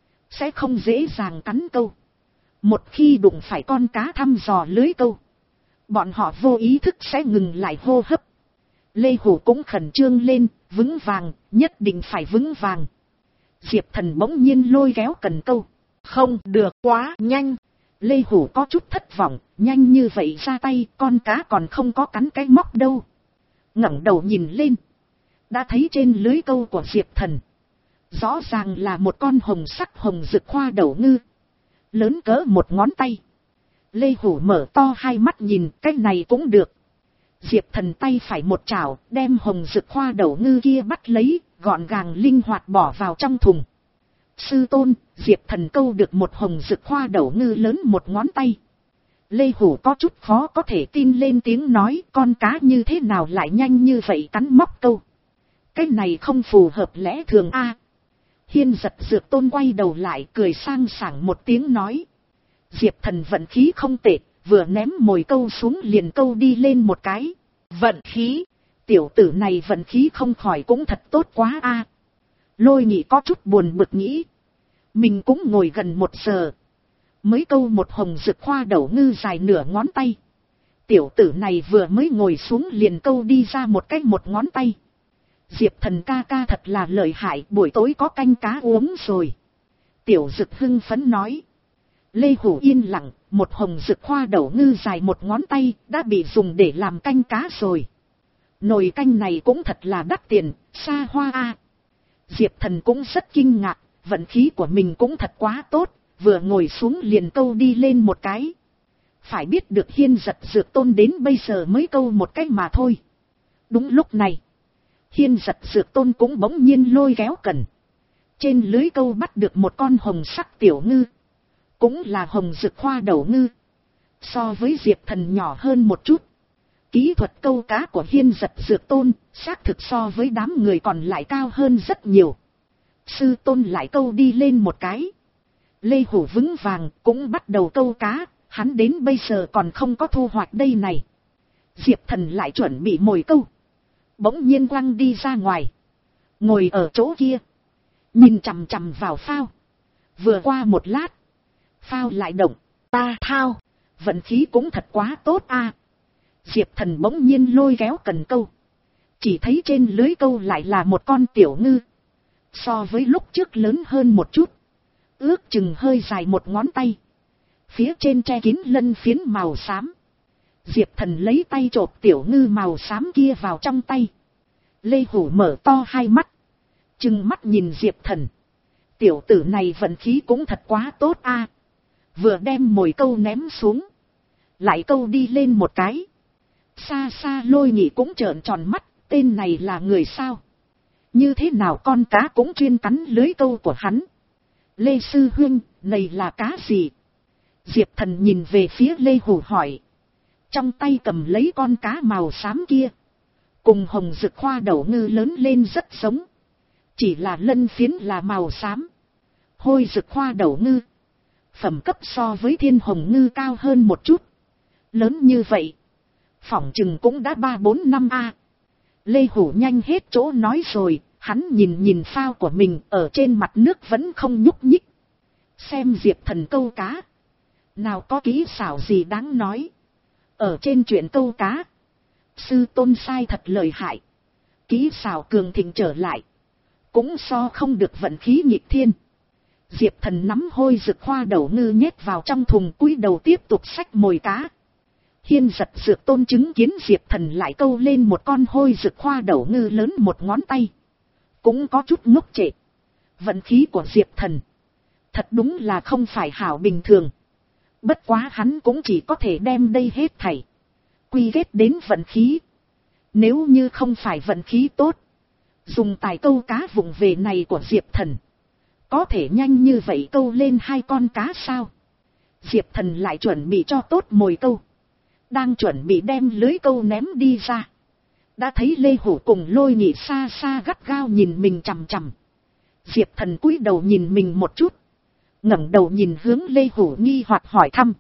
sẽ không dễ dàng cắn câu. Một khi đụng phải con cá thăm dò lưới câu, bọn họ vô ý thức sẽ ngừng lại hô hấp. Lê Hủ cũng khẩn trương lên, vững vàng, nhất định phải vững vàng. Diệp Thần bỗng nhiên lôi kéo cần câu. Không được, quá nhanh. Lê Hủ có chút thất vọng, nhanh như vậy ra tay, con cá còn không có cắn cái móc đâu. Ngẩng đầu nhìn lên, đã thấy trên lưới câu của Diệp Thần, rõ ràng là một con hồng sắc hồng rực hoa đậu ngư, lớn cỡ một ngón tay. Lê Hủ mở to hai mắt nhìn, cái này cũng được. Diệp Thần tay phải một chảo, đem hồng rực hoa đậu ngư kia bắt lấy, gọn gàng linh hoạt bỏ vào trong thùng. Sư tôn, Diệp Thần câu được một hồng rực hoa đậu ngư lớn một ngón tay. Lê Hủ có chút khó có thể tin lên tiếng nói, con cá như thế nào lại nhanh như vậy cắn móc câu. Cái này không phù hợp lẽ thường a. Hiên Giật Dược Tôn quay đầu lại cười sang sảng một tiếng nói. Diệp Thần vận khí không tệ, vừa ném mồi câu xuống liền câu đi lên một cái. Vận khí, tiểu tử này vận khí không khỏi cũng thật tốt quá a. Lôi Nhị có chút buồn bực nghĩ. Mình cũng ngồi gần một giờ, mới câu một hồng rực hoa đậu ngư dài nửa ngón tay. Tiểu tử này vừa mới ngồi xuống liền câu đi ra một cái một ngón tay. Diệp Thần ca ca thật là lợi hại, buổi tối có canh cá uống rồi. Tiểu Dực hưng phấn nói. Lê Hủ yên lặng, một hồng rực hoa đậu ngư dài một ngón tay đã bị dùng để làm canh cá rồi. Nồi canh này cũng thật là đắt tiền, xa hoa a. Diệp Thần cũng rất kinh ngạc, vận khí của mình cũng thật quá tốt, vừa ngồi xuống liền câu đi lên một cái. Phải biết được Hiên Giật Dược Tôn đến bây giờ mới câu một cái mà thôi. Đúng lúc này, Hiên Giật Dược Tôn cũng bỗng nhiên lôi kéo cần. Trên lưới câu bắt được một con hồng sắc tiểu ngư. Cũng là hồng rực hoa đậu ngư. So với Diệp Thần nhỏ hơn một chút. Kỹ thuật câu cá của Hiên Giật Dược Tôn xác thực so với đám người còn lại cao hơn rất nhiều. Sư tôn lại câu đi lên một cái. Lê Hủ vững vàng cũng bắt đầu câu cá. Hắn đến bây giờ còn không có thu hoạch đây này. Diệp Thần lại chuẩn bị mồi câu. Bỗng nhiên quăng đi ra ngoài. Ngồi ở chỗ kia, nhìn chằm chằm vào phao. Vừa qua một lát, phao lại động. Ta thao, vận khí cũng thật quá tốt a. Diệp Thần bỗng nhiên lôi kéo cần câu. Chỉ thấy trên lưới câu lại là một con tiểu ngư. So với lúc trước lớn hơn một chút. Ước chừng hơi dài một ngón tay. Phía trên che kín lân phiến màu xám. Diệp Thần lấy tay chộp tiểu ngư màu xám kia vào trong tay. Lê Hủ mở to hai mắt, trừng mắt nhìn Diệp Thần. Tiểu tử này vận khí cũng thật quá tốt a. Vừa đem mồi câu ném xuống, lại câu đi lên một cái. Xa xa Lôi Nhị cũng trợn tròn mắt, tên này là người sao? Như thế nào con cá cũng chuyên cắn lưới câu của hắn? Lê Sư Huynh, này là cá gì? Diệp Thần nhìn về phía Lê Hủ hỏi. Trong tay cầm lấy con cá màu xám kia. Cùng hồng rực hoa đậu ngư lớn lên rất giống. Chỉ là lân phiến là màu xám. Hôi rực hoa đậu ngư. Phẩm cấp so với thiên hồng ngư cao hơn một chút. Lớn như vậy, phỏng chừng cũng đã ba bốn năm a. Lê Hủ nhanh hết chỗ nói rồi. Hắn nhìn nhìn phao của mình ở trên mặt nước vẫn không nhúc nhích. Xem Diệp Thần câu cá, nào có kỹ xảo gì đáng nói. Ở trên chuyện câu cá, sư tôn sai thật lợi hại. Kỹ xảo cường thịnh trở lại, cũng so không được vận khí nghịch thiên. Diệp Thần nắm hôi rực hoa đậu ngư nhét vào trong thùng, cúi đầu tiếp tục xách mồi cá. Hiên Giật Dược Tôn chứng kiến Diệp Thần lại câu lên một con hôi rực hoa đậu ngư lớn một ngón tay, cũng có chút ngốc trệ. Vận khí của Diệp Thần thật đúng là không phải hảo bình thường. Bất quá hắn cũng chỉ có thể đem đây hết thảy quy kết đến vận khí. Nếu như không phải vận khí tốt, dùng tài câu cá vụng về này của Diệp Thần, có thể nhanh như vậy câu lên hai con cá sao? Diệp Thần lại chuẩn bị cho tốt mồi câu, đang chuẩn bị đem lưới câu ném đi ra, đã thấy Lê Hủ cùng Lôi Nhị xa xa gắt gao nhìn mình chằm chằm. Diệp Thần cúi đầu nhìn mình một chút, ngẩng đầu nhìn hướng Lê Hủ nghi hoặc hỏi thăm.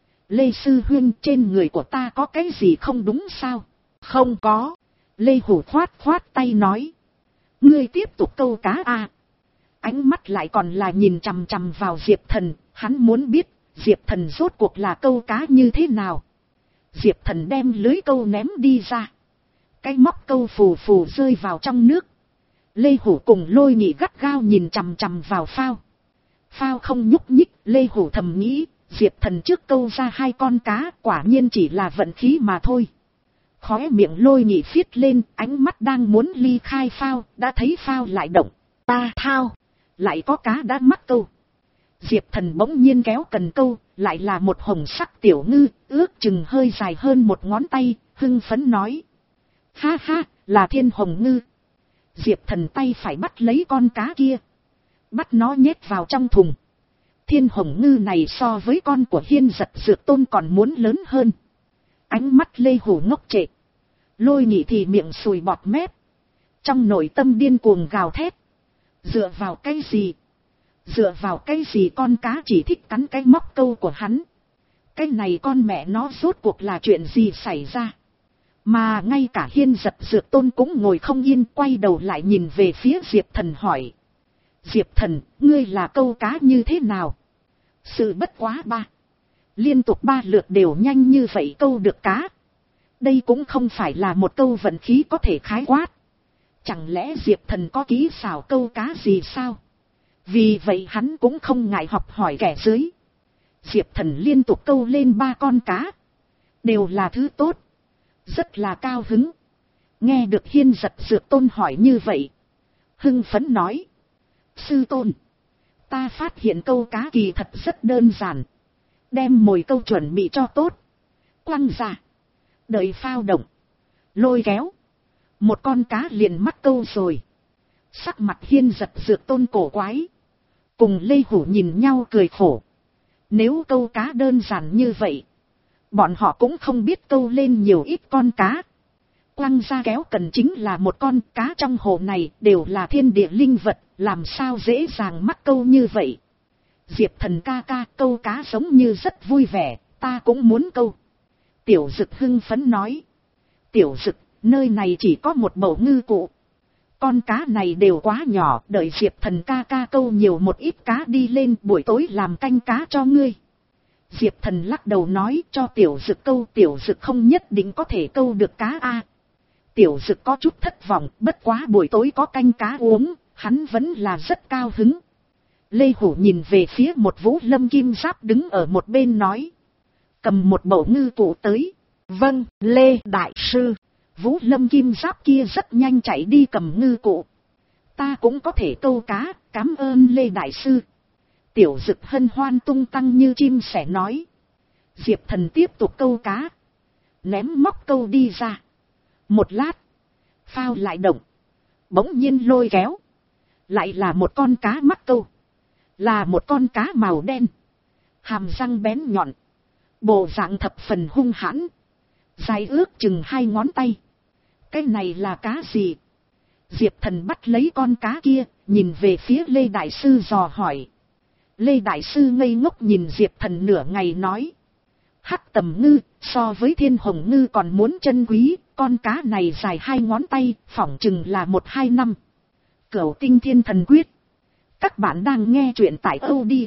Lê Sư Huynh, trên người của ta có cái gì không đúng sao? Không có. Lê Hủ khoát khoát tay nói. Ngươi tiếp tục câu cá a. Ánh mắt lại còn là nhìn chằm chằm vào Diệp Thần, hắn muốn biết Diệp Thần rốt cuộc là câu cá như thế nào. Diệp Thần đem lưới câu ném đi ra. Cái móc câu phù phù rơi vào trong nước. Lê Hủ cùng Lôi Nhị gắt gao nhìn chằm chằm vào phao. Phao không nhúc nhích, Lê Hủ thầm nghĩ, Diệp Thần trước câu ra hai con cá, quả nhiên chỉ là vận khí mà thôi. Khóe miệng Lôi Nhị phiết lên, ánh mắt đang muốn ly khai phao, đã thấy phao lại động. Ta thao, lại có cá đã mắc câu. Diệp Thần bỗng nhiên kéo cần câu, lại là một hồng sắc tiểu ngư, ước chừng hơi dài hơn một ngón tay, hưng phấn nói. Ha ha, là thiên hồng ngư. Diệp Thần tay phải bắt lấy con cá kia. Bắt nó nhét vào trong thùng. Thiên hồng ngư này so với con của Hiên Giật Dược Tôn còn muốn lớn hơn. Ánh mắt Lê Hủ ngốc trệ. Lôi Nhị thì miệng sùi bọt mép. Trong nội tâm điên cuồng gào thét. Dựa vào cái gì? Dựa vào cái gì con cá chỉ thích cắn cái móc câu của hắn? Cái này con mẹ nó rốt cuộc là chuyện gì xảy ra? Mà ngay cả Hiên Giật Dược Tôn cũng ngồi không yên, quay đầu lại nhìn về phía Diệp Thần hỏi. Diệp Thần, ngươi là câu cá như thế nào? Sự bất quá ba. Liên tục ba lượt đều nhanh như vậy câu được cá. Đây cũng không phải là một câu vận khí có thể khái quát. Chẳng lẽ Diệp Thần có kỹ xảo câu cá gì sao? Vì vậy hắn cũng không ngại học hỏi kẻ dưới. Diệp Thần liên tục câu lên ba con cá. Đều là thứ tốt. Rất là cao hứng. Nghe được Hiên Giật Dược Tôn hỏi như vậy. Hưng phấn nói. Sư tôn. Ta phát hiện câu cá kỳ thật rất đơn giản. Đem mồi câu chuẩn bị cho tốt. Quăng ra. Đợi phao động. Lôi kéo. Một con cá liền mắc câu rồi. Sắc mặt Hiên Giật Dược Tôn cổ quái. Cùng Lê Hủ nhìn nhau cười khổ. Nếu câu cá đơn giản như vậy. Bọn họ cũng không biết câu lên nhiều ít con cá. Quăng ra kéo cần chính là một con cá trong hồ này đều là thiên địa linh vật. Làm sao dễ dàng mắc câu như vậy. Diệp Thần ca ca câu cá giống như rất vui vẻ. Ta cũng muốn câu. Tiểu Dực hưng phấn nói. Tiểu Dực, nơi này chỉ có một bầu ngư cụ. Con cá này đều quá nhỏ. Đợi Diệp Thần ca ca câu nhiều một ít cá đi lên buổi tối làm canh cá cho ngươi. Diệp Thần lắc đầu nói cho Tiểu Dực câu. Tiểu Dực không nhất định có thể câu được cá a. Tiểu Dực có chút thất vọng. Bất quá buổi tối có canh cá uống. Hắn vẫn là rất cao hứng. Lê Hủ nhìn về phía một Vũ Lâm Kim Giáp đứng ở một bên nói. Cầm một bầu ngư cụ tới. Vâng, Lê Đại Sư. Vũ Lâm Kim Giáp kia rất nhanh chạy đi cầm ngư cụ. Ta cũng có thể câu cá, cảm ơn Lê Đại Sư. Tiểu Dực hân hoan tung tăng như chim sẻ nói. Diệp Thần tiếp tục câu cá. Ném móc câu đi ra. Một lát. Phao lại động. Bỗng nhiên lôi kéo. Lại là một con cá mắc câu. Là một con cá màu đen. Hàm răng bén nhọn. Bộ dạng thập phần hung hãn. Dài ước chừng hai ngón tay. Cái này là cá gì? Diệp Thần bắt lấy con cá kia. Nhìn về phía Lê Đại Sư dò hỏi. Lê Đại Sư ngây ngốc nhìn Diệp Thần nửa ngày nói. Hắc tầm ngư so với thiên hồng ngư còn muốn chân quý. Con cá này dài hai ngón tay. Phỏng chừng là một hai năm. Cửu Tinh Thiên Thần Quyết. Các bạn đang nghe truyện tại audio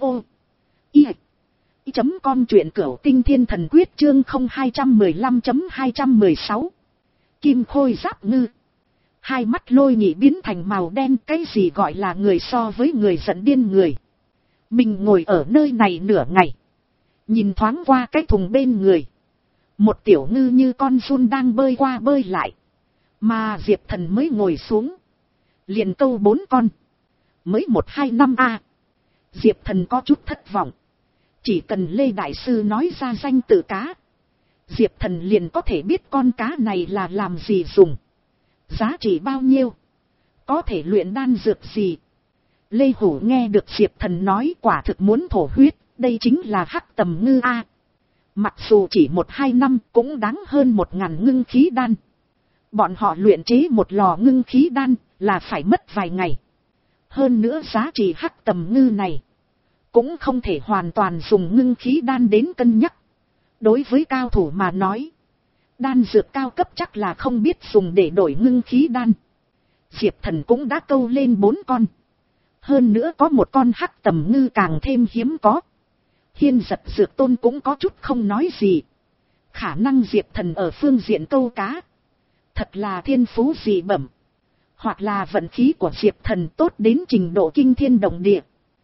i chấm com truyện Cửu Tinh Thiên Thần Quyết chương không hai một lăm chấm hai một sáu. Kim Khôi Giáp Ngư. Hai mắt Lôi Nhị biến thành màu đen. Cái gì gọi là người so với người giận điên người. Mình ngồi ở nơi này nửa ngày. Nhìn thoáng qua cái thùng bên người. Một tiểu ngư như con giun đang bơi qua bơi lại. Mà Diệp Thần mới ngồi xuống. Liền câu bốn con. Mới một hai năm a. Diệp Thần có chút thất vọng. Chỉ cần Lê Đại Sư nói ra danh tự cá. Diệp Thần liền có thể biết con cá này là làm gì dùng. Giá trị bao nhiêu. Có thể luyện đan dược gì. Lê Hủ nghe được Diệp Thần nói quả thực muốn thổ huyết. Đây chính là hắc tầm ngư a. Mặc dù chỉ một hai năm cũng đáng hơn một ngàn ngưng khí đan. Bọn họ luyện chế một lò ngưng khí đan là phải mất vài ngày. Hơn nữa giá trị hắc tầm ngư này cũng không thể hoàn toàn dùng ngưng khí đan đến cân nhắc. Đối với cao thủ mà nói, đan dược cao cấp chắc là không biết dùng để đổi ngưng khí đan. Diệp Thần cũng đã câu lên bốn con. Hơn nữa có một con hắc tầm ngư càng thêm hiếm có. Hiên Giật Dược Tôn cũng có chút không nói gì. Khả năng Diệp Thần ở phương diện câu cá, thật là thiên phú dị bẩm. Hoặc là vận khí của Diệp Thần tốt đến trình độ kinh thiên động địa.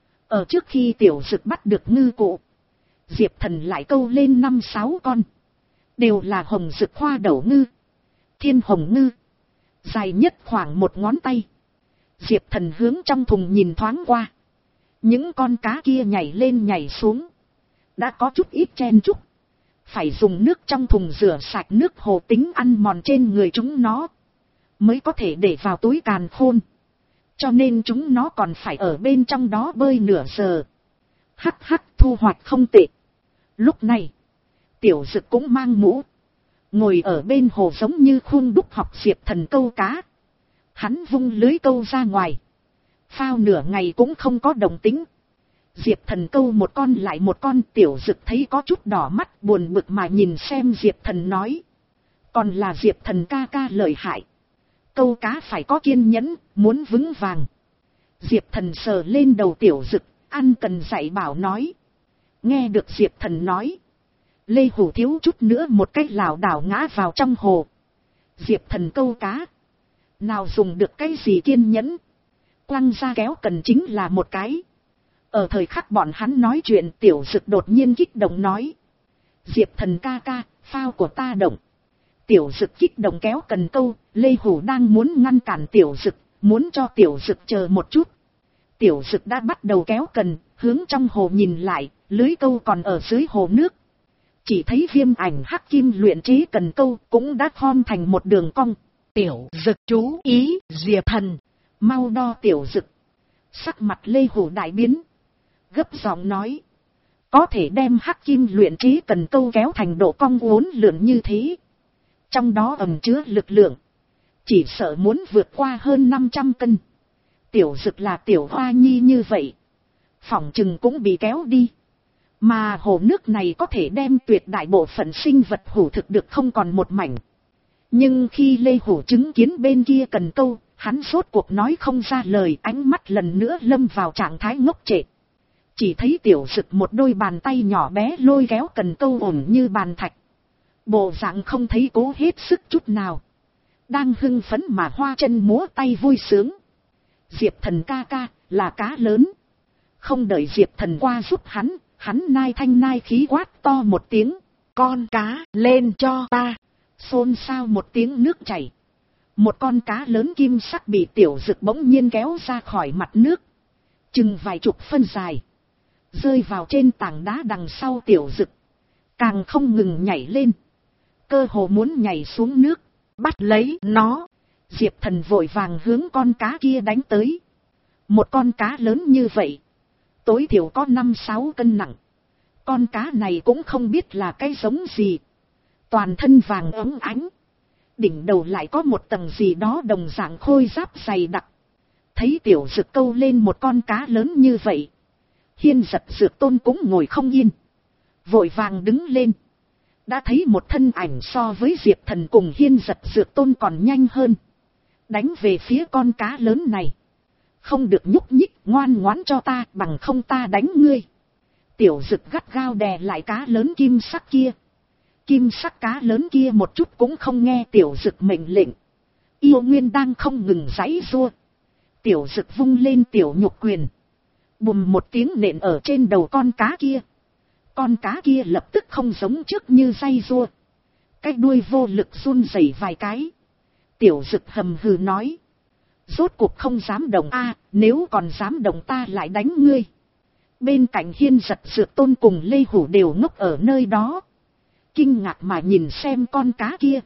Ở trước khi tiểu dực bắt được ngư cụ, Diệp Thần lại câu lên năm sáu con. Đều là hồng dực hoa đậu ngư, thiên hồng ngư. Dài nhất khoảng một ngón tay. Diệp Thần hướng trong thùng nhìn thoáng qua. Những con cá kia nhảy lên nhảy xuống, đã có chút ít chen chúc. Phải dùng nước trong thùng rửa sạch nước hồ tính ăn mòn trên người chúng nó, mới có thể để vào túi càn khôn. Cho nên chúng nó còn phải ở bên trong đó bơi nửa giờ. Hắc hắc, thu hoạch không tệ. Lúc này, tiểu dực cũng mang mũ, ngồi ở bên hồ giống như khung đúc học Diệp Thần câu cá. Hắn vung lưới câu ra ngoài, phao nửa ngày cũng không có động tĩnh. Diệp Thần câu một con lại một con, tiểu dực thấy có chút đỏ mắt, buồn bực mà nhìn xem Diệp Thần nói. Còn là Diệp Thần ca ca lợi hại. Câu cá phải có kiên nhẫn, muốn vững vàng. Diệp Thần sờ lên đầu tiểu dực, ăn cần dạy bảo nói. Nghe được Diệp Thần nói, Lê Hủ thiếu chút nữa một cái lảo đảo ngã vào trong hồ. Diệp Thần câu cá, nào dùng được cái gì kiên nhẫn. Quăng ra kéo cần chính là một cái. Ở thời khắc bọn hắn nói chuyện, tiểu dực đột nhiên kích động nói. Diệp Thần ca ca, phao của ta động. Tiểu dực kích động kéo cần câu, Lê Hủ đang muốn ngăn cản tiểu dực, muốn cho tiểu dực chờ một chút. Tiểu dực đã bắt đầu kéo cần, hướng trong hồ nhìn lại, lưới câu còn ở dưới hồ nước. Chỉ thấy viêm ảnh hắc kim luyện chế cần câu cũng đã khom thành một đường cong. Tiểu dực chú ý, Diệp Thần, mau đo tiểu dực. Sắc mặt Lê Hủ đại biến, gấp giọng nói. Có thể đem hắc kim luyện chế cần câu kéo thành độ cong uốn lượn như thế, trong đó ẩn chứa lực lượng, chỉ sợ muốn vượt qua hơn năm trăm cân. Tiểu dực là tiểu hoa nhi như vậy, phỏng chừng cũng bị kéo đi. Mà hồ nước này có thể đem tuyệt đại bộ phận sinh vật hủ thực được không còn một mảnh. Nhưng khi Lê Hủ chứng kiến bên kia cần câu, hắn rốt cuộc nói không ra lời, ánh mắt lần nữa lâm vào trạng thái ngốc trệ. Chỉ thấy tiểu dực một đôi bàn tay nhỏ bé lôi kéo cần câu ổn như bàn thạch. Bộ dạng không thấy cố hết sức chút nào, đang hưng phấn mà hoa chân múa tay vui sướng. Diệp Thần ca ca, là cá lớn. Không đợi Diệp Thần qua giúp hắn, hắn nai thanh nai khí quát to một tiếng. Con cá lên cho ta. Xôn xao một tiếng nước chảy. Một con cá lớn kim sắc bị tiểu dực bỗng nhiên kéo ra khỏi mặt nước, chừng vài chục phân dài, rơi vào trên tảng đá đằng sau tiểu dực. Càng không ngừng nhảy lên, cơ hồ muốn nhảy xuống nước. Bắt lấy nó. Diệp Thần vội vàng hướng con cá kia đánh tới. Một con cá lớn như vậy, tối thiểu có năm sáu cân nặng. Con cá này cũng không biết là cái giống gì, toàn thân vàng óng ánh, đỉnh đầu lại có một tầng gì đó đồng dạng khôi giáp dày đặc. Thấy tiểu dực câu lên một con cá lớn như vậy, Hiên Giật Dược Tôn cũng ngồi không yên, vội vàng đứng lên. Đã thấy một thân ảnh so với Diệp Thần cùng Hiên Giật Dược Tôn còn nhanh hơn, đánh về phía con cá lớn này. Không được nhúc nhích, ngoan ngoãn cho ta, bằng không ta đánh ngươi. Tiểu dực gắt gao đè lại cá lớn kim sắc kia. Kim sắc cá lớn kia một chút cũng không nghe tiểu dực mệnh lệnh. Yêu nguyên đang không ngừng giãy giụa. Tiểu dực vung lên tiểu nhục quyền, bùm một tiếng nện ở trên đầu con cá kia. Con cá kia lập tức không giống trước như giãy giụa, cái đuôi vô lực run rẩy vài cái. Tiểu dực hầm hừ nói. Rốt cuộc không dám động a, nếu còn dám động ta lại đánh ngươi. Bên cạnh Hiên Giật Dược Tôn cùng Lê Hủ đều ngốc ở nơi đó, kinh ngạc mà nhìn xem con cá kia.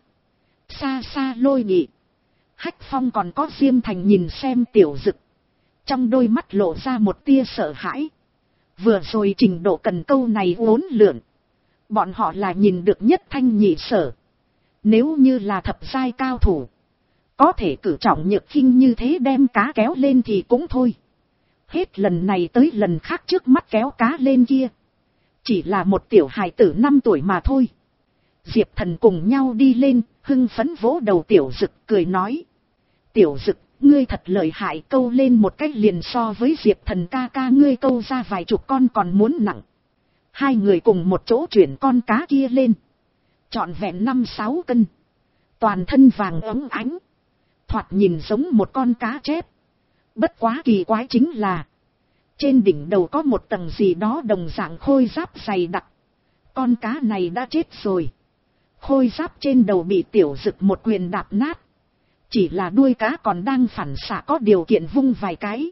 Xa xa Lôi Nghị, Hách Phong còn có Diêm Thành nhìn xem tiểu dực, trong đôi mắt lộ ra một tia sợ hãi. Vừa rồi trình độ cần câu này uốn lượn, bọn họ là nhìn được nhất thanh nhị sở. Nếu như là thập giai cao thủ, có thể cử trọng nhược khinh như thế đem cá kéo lên thì cũng thôi. Hết lần này tới lần khác trước mắt kéo cá lên kia, chỉ là một tiểu hài tử năm tuổi mà thôi. Diệp Thần cùng nhau đi lên, hưng phấn vỗ đầu tiểu dực cười nói. Tiểu dực, ngươi thật lợi hại, câu lên một cách liền so với Diệp Thần ca ca ngươi câu ra vài chục con còn muốn nặng. Hai người cùng một chỗ chuyển con cá kia lên. trọn vẹn năm sáu cân, toàn thân vàng óng ánh, thoạt nhìn giống một con cá chép. Bất quá kỳ quái chính là, trên đỉnh đầu có một tầng gì đó đồng dạng khôi giáp dày đặc. Con cá này đã chết rồi, khôi giáp trên đầu bị Tiểu Dực một quyền đạp nát, chỉ là đuôi cá còn đang phản xạ có điều kiện vung vài cái.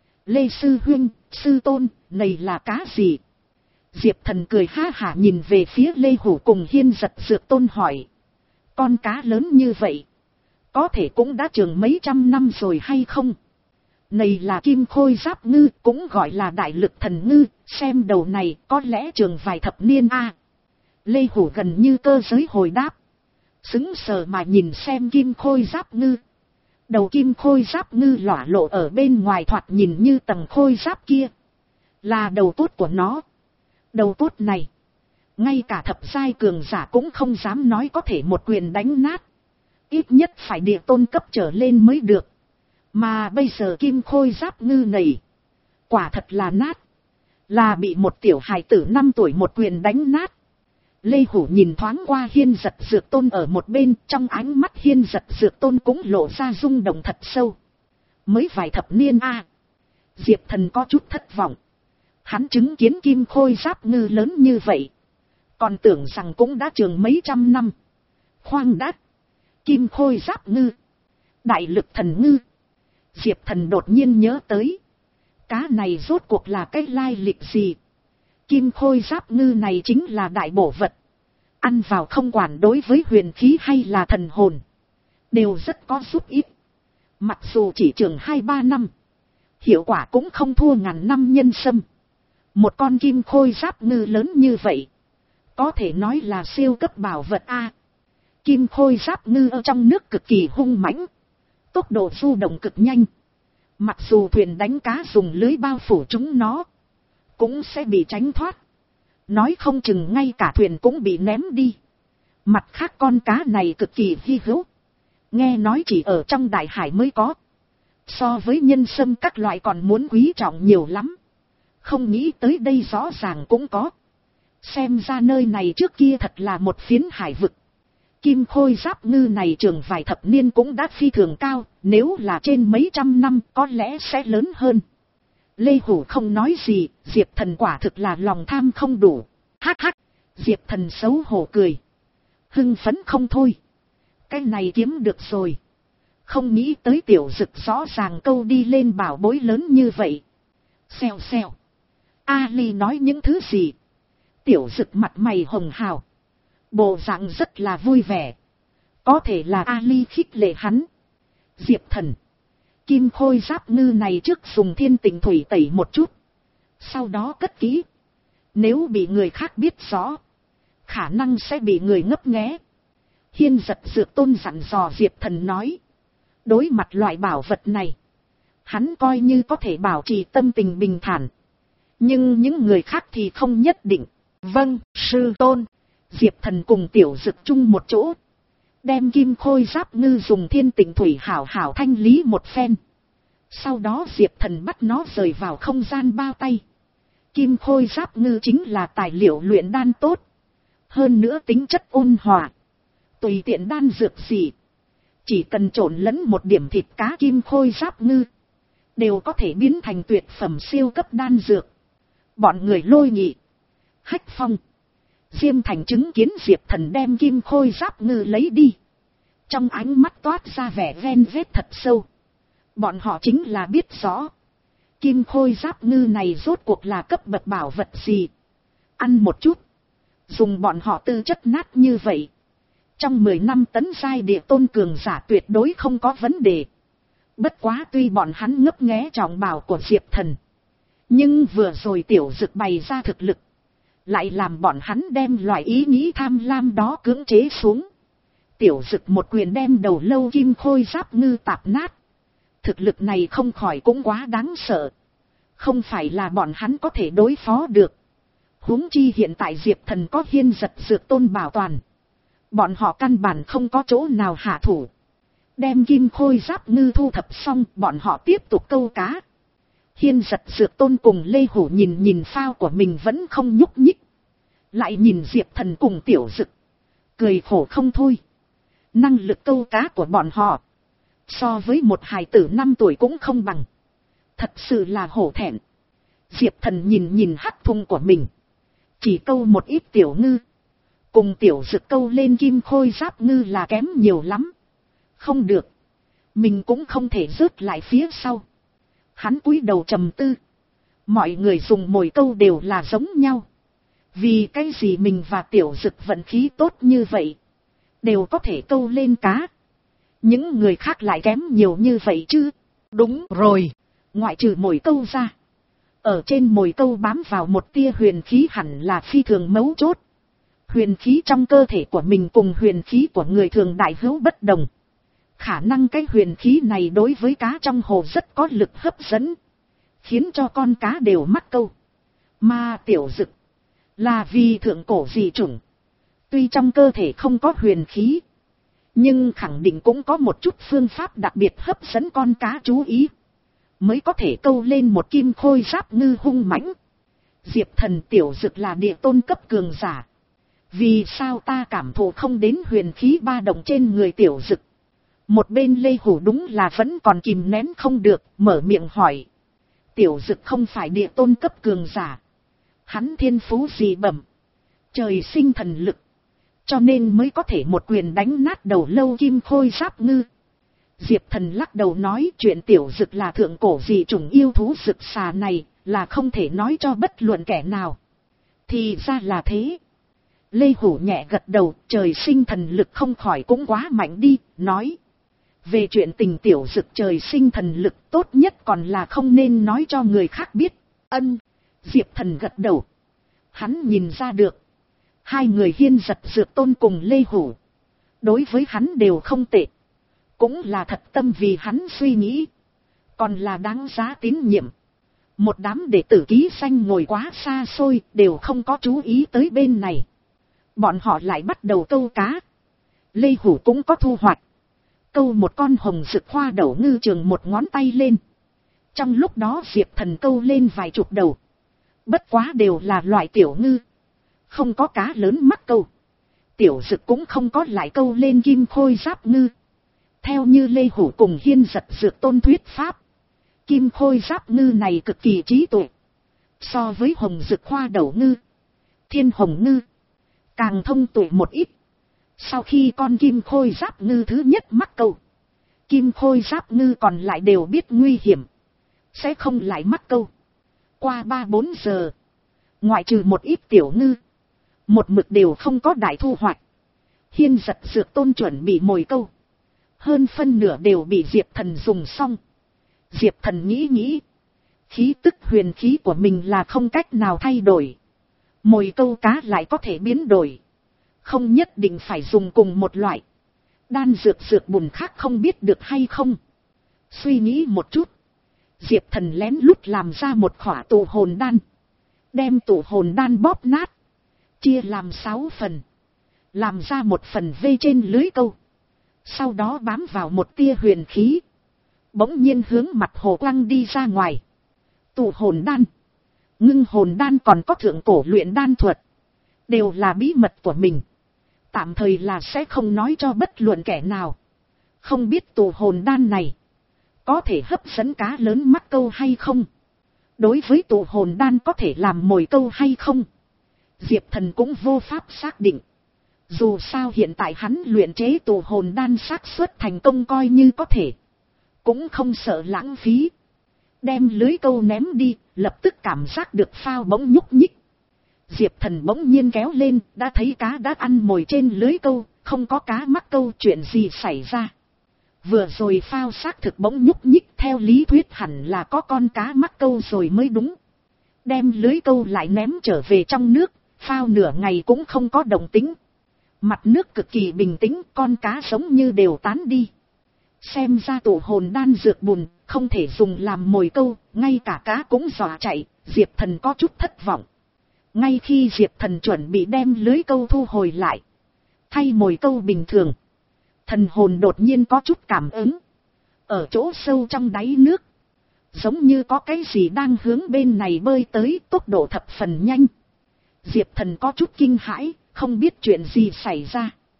Lê sư huynh, sư tôn, này là cá gì? Diệp Thần cười ha hả nhìn về phía Lê Hủ cùng Hiên Giật Dược tôn hỏi. Con cá lớn như vậy, có thể cũng đã trường mấy trăm năm rồi hay không? Này là kim khôi giáp ngư, cũng gọi là đại lực thần ngư, xem đầu này có lẽ trường vài thập niên a. À, Lê Hủ gần như cơ giới hồi đáp, sững sờ mà nhìn xem kim khôi giáp ngư. Đầu kim khôi giáp ngư lỏa lộ ở bên ngoài thoạt nhìn như tầng khôi giáp kia, là đầu tốt của nó. Đầu tốt này, ngay cả thập giai cường giả cũng không dám nói có thể một quyền đánh nát, ít nhất phải địa tôn cấp trở lên mới được. Mà bây giờ kim khôi giáp ngư này, quả thật là nát, là bị một tiểu hài tử năm tuổi một quyền đánh nát. Lê Hủ nhìn thoáng qua Hiên Giật Dược tôn ở một bên, trong ánh mắt Hiên Giật Dược tôn cũng lộ ra rung động thật sâu. Mới vài thập niên a. À, Diệp Thần có chút thất vọng. Hắn chứng kiến kim khôi giáp ngư lớn như vậy, còn tưởng rằng cũng đã trường mấy trăm năm. Khoan đã, kim khôi giáp ngư, đại lực thần ngư. Diệp Thần đột nhiên nhớ tới, cá này rốt cuộc là cái lai lịch gì? Kim khôi giáp ngư này chính là đại bổ vật, ăn vào không quản đối với huyền khí hay là thần hồn, đều rất có giúp ích. Mặc dù chỉ trường hai ba năm, hiệu quả cũng không thua ngàn năm nhân sâm. Một con kim khôi giáp ngư lớn như vậy, có thể nói là siêu cấp bảo vật a. Kim khôi giáp ngư ở trong nước cực kỳ hung mãnh, tốc độ du động cực nhanh. Mặc dù thuyền đánh cá dùng lưới bao phủ chúng nó, cũng sẽ bị tránh thoát. Nói không chừng ngay cả thuyền cũng bị ném đi. Mặt khác con cá này cực kỳ hy hữu, nghe nói chỉ ở trong đại hải mới có, so với nhân sâm các loại còn muốn quý trọng nhiều lắm. Không nghĩ tới đây rõ ràng cũng có. Xem ra nơi này trước kia thật là một phiến hải vực. Kim khôi giáp ngư này trường vài thập niên cũng đã phi thường cao, nếu là trên mấy trăm năm có lẽ sẽ lớn hơn. Lê Hủ không nói gì, Diệp Thần quả thực là lòng tham không đủ. Hắc hắc, Diệp Thần xấu hổ cười, hưng phấn không thôi. Cái này kiếm được rồi. Không nghĩ tới Tiểu Dực rõ ràng câu đi lên bảo bối lớn như vậy. Xèo xèo. Ali nói những thứ gì? Tiểu Dực mặt mày hồng hào, bộ dạng rất là vui vẻ. Có thể là Ali khích lệ hắn. Diệp Thần, kim khôi giáp ngư này trước dùng thiên tịnh thủy tẩy một chút, sau đó cất kỹ. Nếu bị người khác biết rõ, khả năng sẽ bị người ngấp nghé. Hiên Giật Dược tôn dặn dò Diệp Thần nói. Đối mặt loại bảo vật này, hắn coi như có thể bảo trì tâm tình bình thản, nhưng những người khác thì không nhất định. Vâng, sư tôn. Diệp Thần cùng Tiểu Dực chung một chỗ, đem kim khôi giáp ngư dùng thiên tịnh thủy hảo hảo thanh lý một phen. Sau đó Diệp Thần bắt nó rời vào không gian bao tay. Kim khôi giáp ngư chính là tài liệu luyện đan tốt, hơn nữa tính chất ôn hòa, tùy tiện đan dược gì, chỉ cần trộn lẫn một điểm thịt cá kim khôi giáp ngư, đều có thể biến thành tuyệt phẩm siêu cấp đan dược. Bọn người Lôi Nghị, Hách Phong, Diêm Thành chứng kiến Diệp Thần đem kim khôi giáp ngư lấy đi, trong ánh mắt toát ra vẻ ven vét thật sâu. Bọn họ chính là biết rõ, kim khôi giáp ngư này rốt cuộc là cấp bậc bảo vật gì. Ăn một chút, dùng bọn họ tư chất nát như vậy, trong mười năm tấn giai địa tôn cường giả tuyệt đối không có vấn đề. Bất quá tuy bọn hắn ngấp nghé trọng bảo của Diệp Thần, nhưng vừa rồi Tiểu Dực bày ra thực lực, lại làm bọn hắn đem loại ý nghĩ tham lam đó cưỡng chế xuống. Tiểu Dực một quyền đem đầu lâu kim khôi giáp ngư tạp nát. Thực lực này không khỏi cũng quá đáng sợ, không phải là bọn hắn có thể đối phó được. Huống chi hiện tại Diệp Thần có Hiên Giật Dược tôn bảo toàn, bọn họ căn bản không có chỗ nào hạ thủ. Đem kim khôi giáp ngư thu thập xong, bọn họ tiếp tục câu cá. Hiên Giật Dược tôn cùng Lê Hủ nhìn nhìn phao của mình vẫn không nhúc nhích, lại nhìn Diệp Thần cùng Tiểu Dực, cười khổ không thôi. Năng lực câu cá của bọn họ, so với một hài tử năm tuổi cũng không bằng. Thật sự là hổ thẹn. Diệp Thần nhìn nhìn hắc thung của mình. Chỉ câu một ít tiểu ngư. Cùng tiểu dực câu lên kim khôi giáp ngư là kém nhiều lắm. Không được. Mình cũng không thể rớt lại phía sau. Hắn cúi đầu trầm tư. Mọi người dùng mồi câu đều là giống nhau. Vì cái gì mình và tiểu dực vận khí tốt như vậy, đều có thể câu lên cá. Những người khác lại kém nhiều như vậy chứ. Đúng rồi. Ngoại trừ mồi câu ra, ở trên mồi câu bám vào một tia huyền khí hẳn là phi thường mấu chốt. Huyền khí trong cơ thể của mình cùng huyền khí của người thường đại hữu bất đồng. Khả năng cái huyền khí này đối với cá trong hồ rất có lực hấp dẫn, khiến cho con cá đều mắc câu. Mà tiểu dực là vì thượng cổ dị chủng, tuy trong cơ thể không có huyền khí, nhưng khẳng định cũng có một chút phương pháp đặc biệt hấp dẫn con cá chú ý, mới có thể câu lên một kim khôi giáp ngư hung mãnh. Diệp Thần, tiểu dực là địa tôn cấp cường giả. Vì sao ta cảm thụ không đến huyền khí ba động trên người tiểu dực? Một bên Lê Hủ đúng là vẫn còn kìm nén không được, mở miệng hỏi. Tiểu dực không phải địa tôn cấp cường giả. Hắn thiên phú dị bẩm, trời sinh thần lực, cho nên mới có thể một quyền đánh nát đầu lâu kim khôi giáp ngư. Diệp Thần lắc đầu nói, chuyện tiểu dực là thượng cổ dị chủng yêu thú dực xà này là không thể nói cho bất luận kẻ nào. Thì ra là thế. Lê Hủ nhẹ gật đầu, trời sinh thần lực không khỏi cũng quá mạnh đi, nói. Về chuyện tình tiểu dực trời sinh thần lực, tốt nhất còn là không nên nói cho người khác biết. Ân. Diệp Thần gật đầu. Hắn nhìn ra được, hai người Hiên Giật Dược Tôn cùng Lê Hủ đối với hắn đều không tệ, cũng là thật tâm vì hắn suy nghĩ, còn là đáng giá tín nhiệm. Một đám đệ tử ký danh ngồi quá xa xôi, đều không có chú ý tới bên này. Bọn họ lại bắt đầu câu cá. Lê Hủ cũng có thu hoạch. Câu một con hồng rực hoa đậu ngư trường một ngón tay lên. Trong lúc đó Diệp Thần câu lên vài chục đầu. Bất quá đều là loại tiểu ngư, không có cá lớn mắc câu. Tiểu dực cũng không có lại câu lên kim khôi giáp ngư. Theo như Lê Hủ cùng Hiên Giật Dược Tôn thuyết pháp, kim khôi giáp ngư này cực kỳ trí tuệ. So với hồng rực hoa đậu ngư, thiên hồng ngư, càng thông tuệ một ít. Sau khi con kim khôi giáp ngư thứ nhất mắc câu, kim khôi giáp ngư còn lại đều biết nguy hiểm, sẽ không lại mắc câu. Qua ba bốn giờ, ngoại trừ một ít tiểu ngư, một mực đều không có đại thu hoạch. Hiên Giật Dược Tôn chuẩn bị mồi câu, hơn phân nửa đều bị Diệp Thần dùng xong. Diệp Thần nghĩ nghĩ, khí tức huyền khí của mình là không cách nào thay đổi, mồi câu cá lại có thể biến đổi, không nhất định phải dùng cùng một loại. Đan dược dược bùn khác không biết được hay không. Suy nghĩ một chút, Diệp Thần lén lút làm ra một khỏa tụ hồn đan, đem tụ hồn đan bóp nát, chia làm sáu phần, làm ra một phần vây trên lưới câu. Sau đó bám vào một tia huyền khí, bỗng nhiên hướng mặt hồ quăng đi ra ngoài. Tụ hồn đan, ngưng hồn đan còn có thượng cổ luyện đan thuật, đều là bí mật của mình, tạm thời là sẽ không nói cho bất luận kẻ nào. Không biết tụ hồn đan này có thể hấp dẫn cá lớn mắc câu hay không, đối với tụ hồn đan có thể làm mồi câu hay không, Diệp Thần cũng vô pháp xác định. Dù sao hiện tại hắn luyện chế tụ hồn đan xác suất thành công coi như có thể, cũng không sợ lãng phí. Đem lưới câu ném đi, lập tức cảm giác được phao bỗng nhúc nhích. Diệp Thần bỗng nhiên kéo lên, đã thấy cá đã ăn mồi trên lưới câu, không có cá mắc câu. Chuyện gì xảy ra? Vừa rồi phao xác thực bỗng nhúc nhích, theo lý thuyết hẳn là có con cá mắc câu rồi mới đúng. Đem lưới câu lại ném trở về trong nước, phao nửa ngày cũng không có động tĩnh. Mặt nước cực kỳ bình tĩnh, con cá giống như đều tán đi. Xem ra tụ hồn đan dược bùn không thể dùng làm mồi câu, ngay cả cá cũng dọa chạy. Diệp Thần có chút thất vọng. Ngay khi Diệp Thần chuẩn bị đem lưới câu thu hồi lại, thay mồi câu bình thường, thần hồn đột nhiên có chút cảm ứng. Ở chỗ sâu trong đáy nước, giống như có cái gì đang hướng bên này bơi tới, tốc độ thập phần nhanh. Diệp Thần có chút kinh hãi, không biết chuyện gì xảy ra.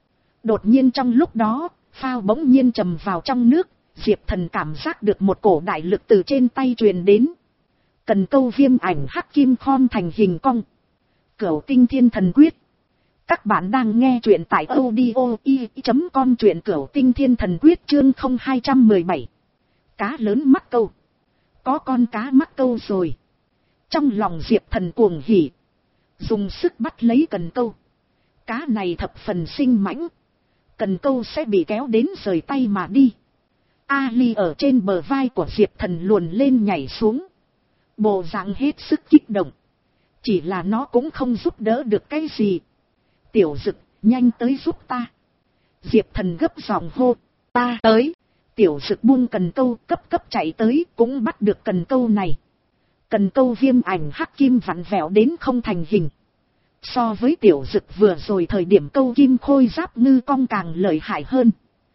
Đột nhiên trong lúc đó, phao bỗng nhiên trầm vào trong nước, Diệp Thần cảm giác được một cổ đại lực từ trên tay truyền đến. Cần câu viêm ảnh hắc kim khom thành hình cong. Cửu tinh thiên thần quyết. Các bạn đang nghe truyện tại audio i chấm com, truyện Cửu tinh thiên thần quyết chương không hai một bảy. Cá lớn mắc câu. Có con cá mắc câu rồi. Trong lòng Diệp Thần cuồng hỉ. Dùng sức bắt lấy cần câu. Cá này thập phần sinh mãnh. Cần câu sẽ bị kéo đến rời tay mà đi. Ali ở trên bờ vai của Diệp Thần luồn lên nhảy xuống. Bộ dạng hết sức kích động. Chỉ là nó cũng không giúp đỡ được cái gì. Tiểu Dực, nhanh tới giúp ta. Diệp Thần gấp giọng hô. Ta tới. Tiểu Dực buông cần câu cấp cấp chạy tới, cũng bắt được cần câu này. Cần câu viêm ảnh hắc kim vặn vẹo đến không thành hình. So với Tiểu Dực vừa rồi thời điểm câu kim khôi giáp ngư cong càng lợi hại hơn.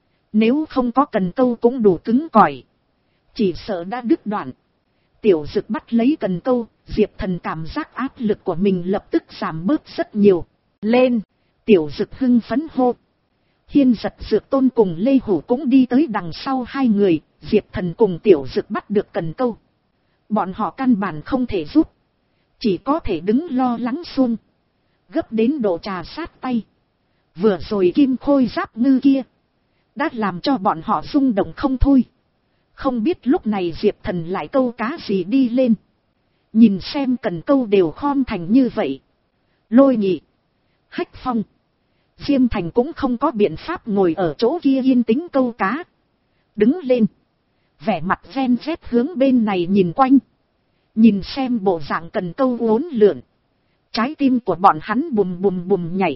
Nếu không có cần câu cũng đủ cứng cỏi, chỉ sợ đã đứt đoạn. Tiểu Dực bắt lấy cần câu, Diệp Thần cảm giác áp lực của mình lập tức giảm bớt rất nhiều. Lên! Tiểu Dực hưng phấn hô. Hiên Giật Dược Tôn cùng Lê Hủ cũng đi tới đằng sau hai người, Diệp Thần cùng Tiểu Dực bắt được cần câu. Bọn họ căn bản không thể giúp, chỉ có thể đứng lo lắng xuông. Gấp đến độ trà sát tay. Vừa rồi kim khôi giáp ngư kia đã làm cho bọn họ rung động không thôi. Không biết lúc này Diệp Thần lại câu cá gì đi lên. Nhìn xem cần câu đều khom thành như vậy. Lôi Nhị, Hách Phong, Diêm Thành cũng không có biện pháp ngồi ở chỗ kia yên tĩnh câu cá. Đứng lên, vẻ mặt ven vét hướng bên này nhìn quanh. Nhìn xem bộ dạng cần câu uốn lượn. Trái tim của bọn hắn bùm bùm bùm nhảy.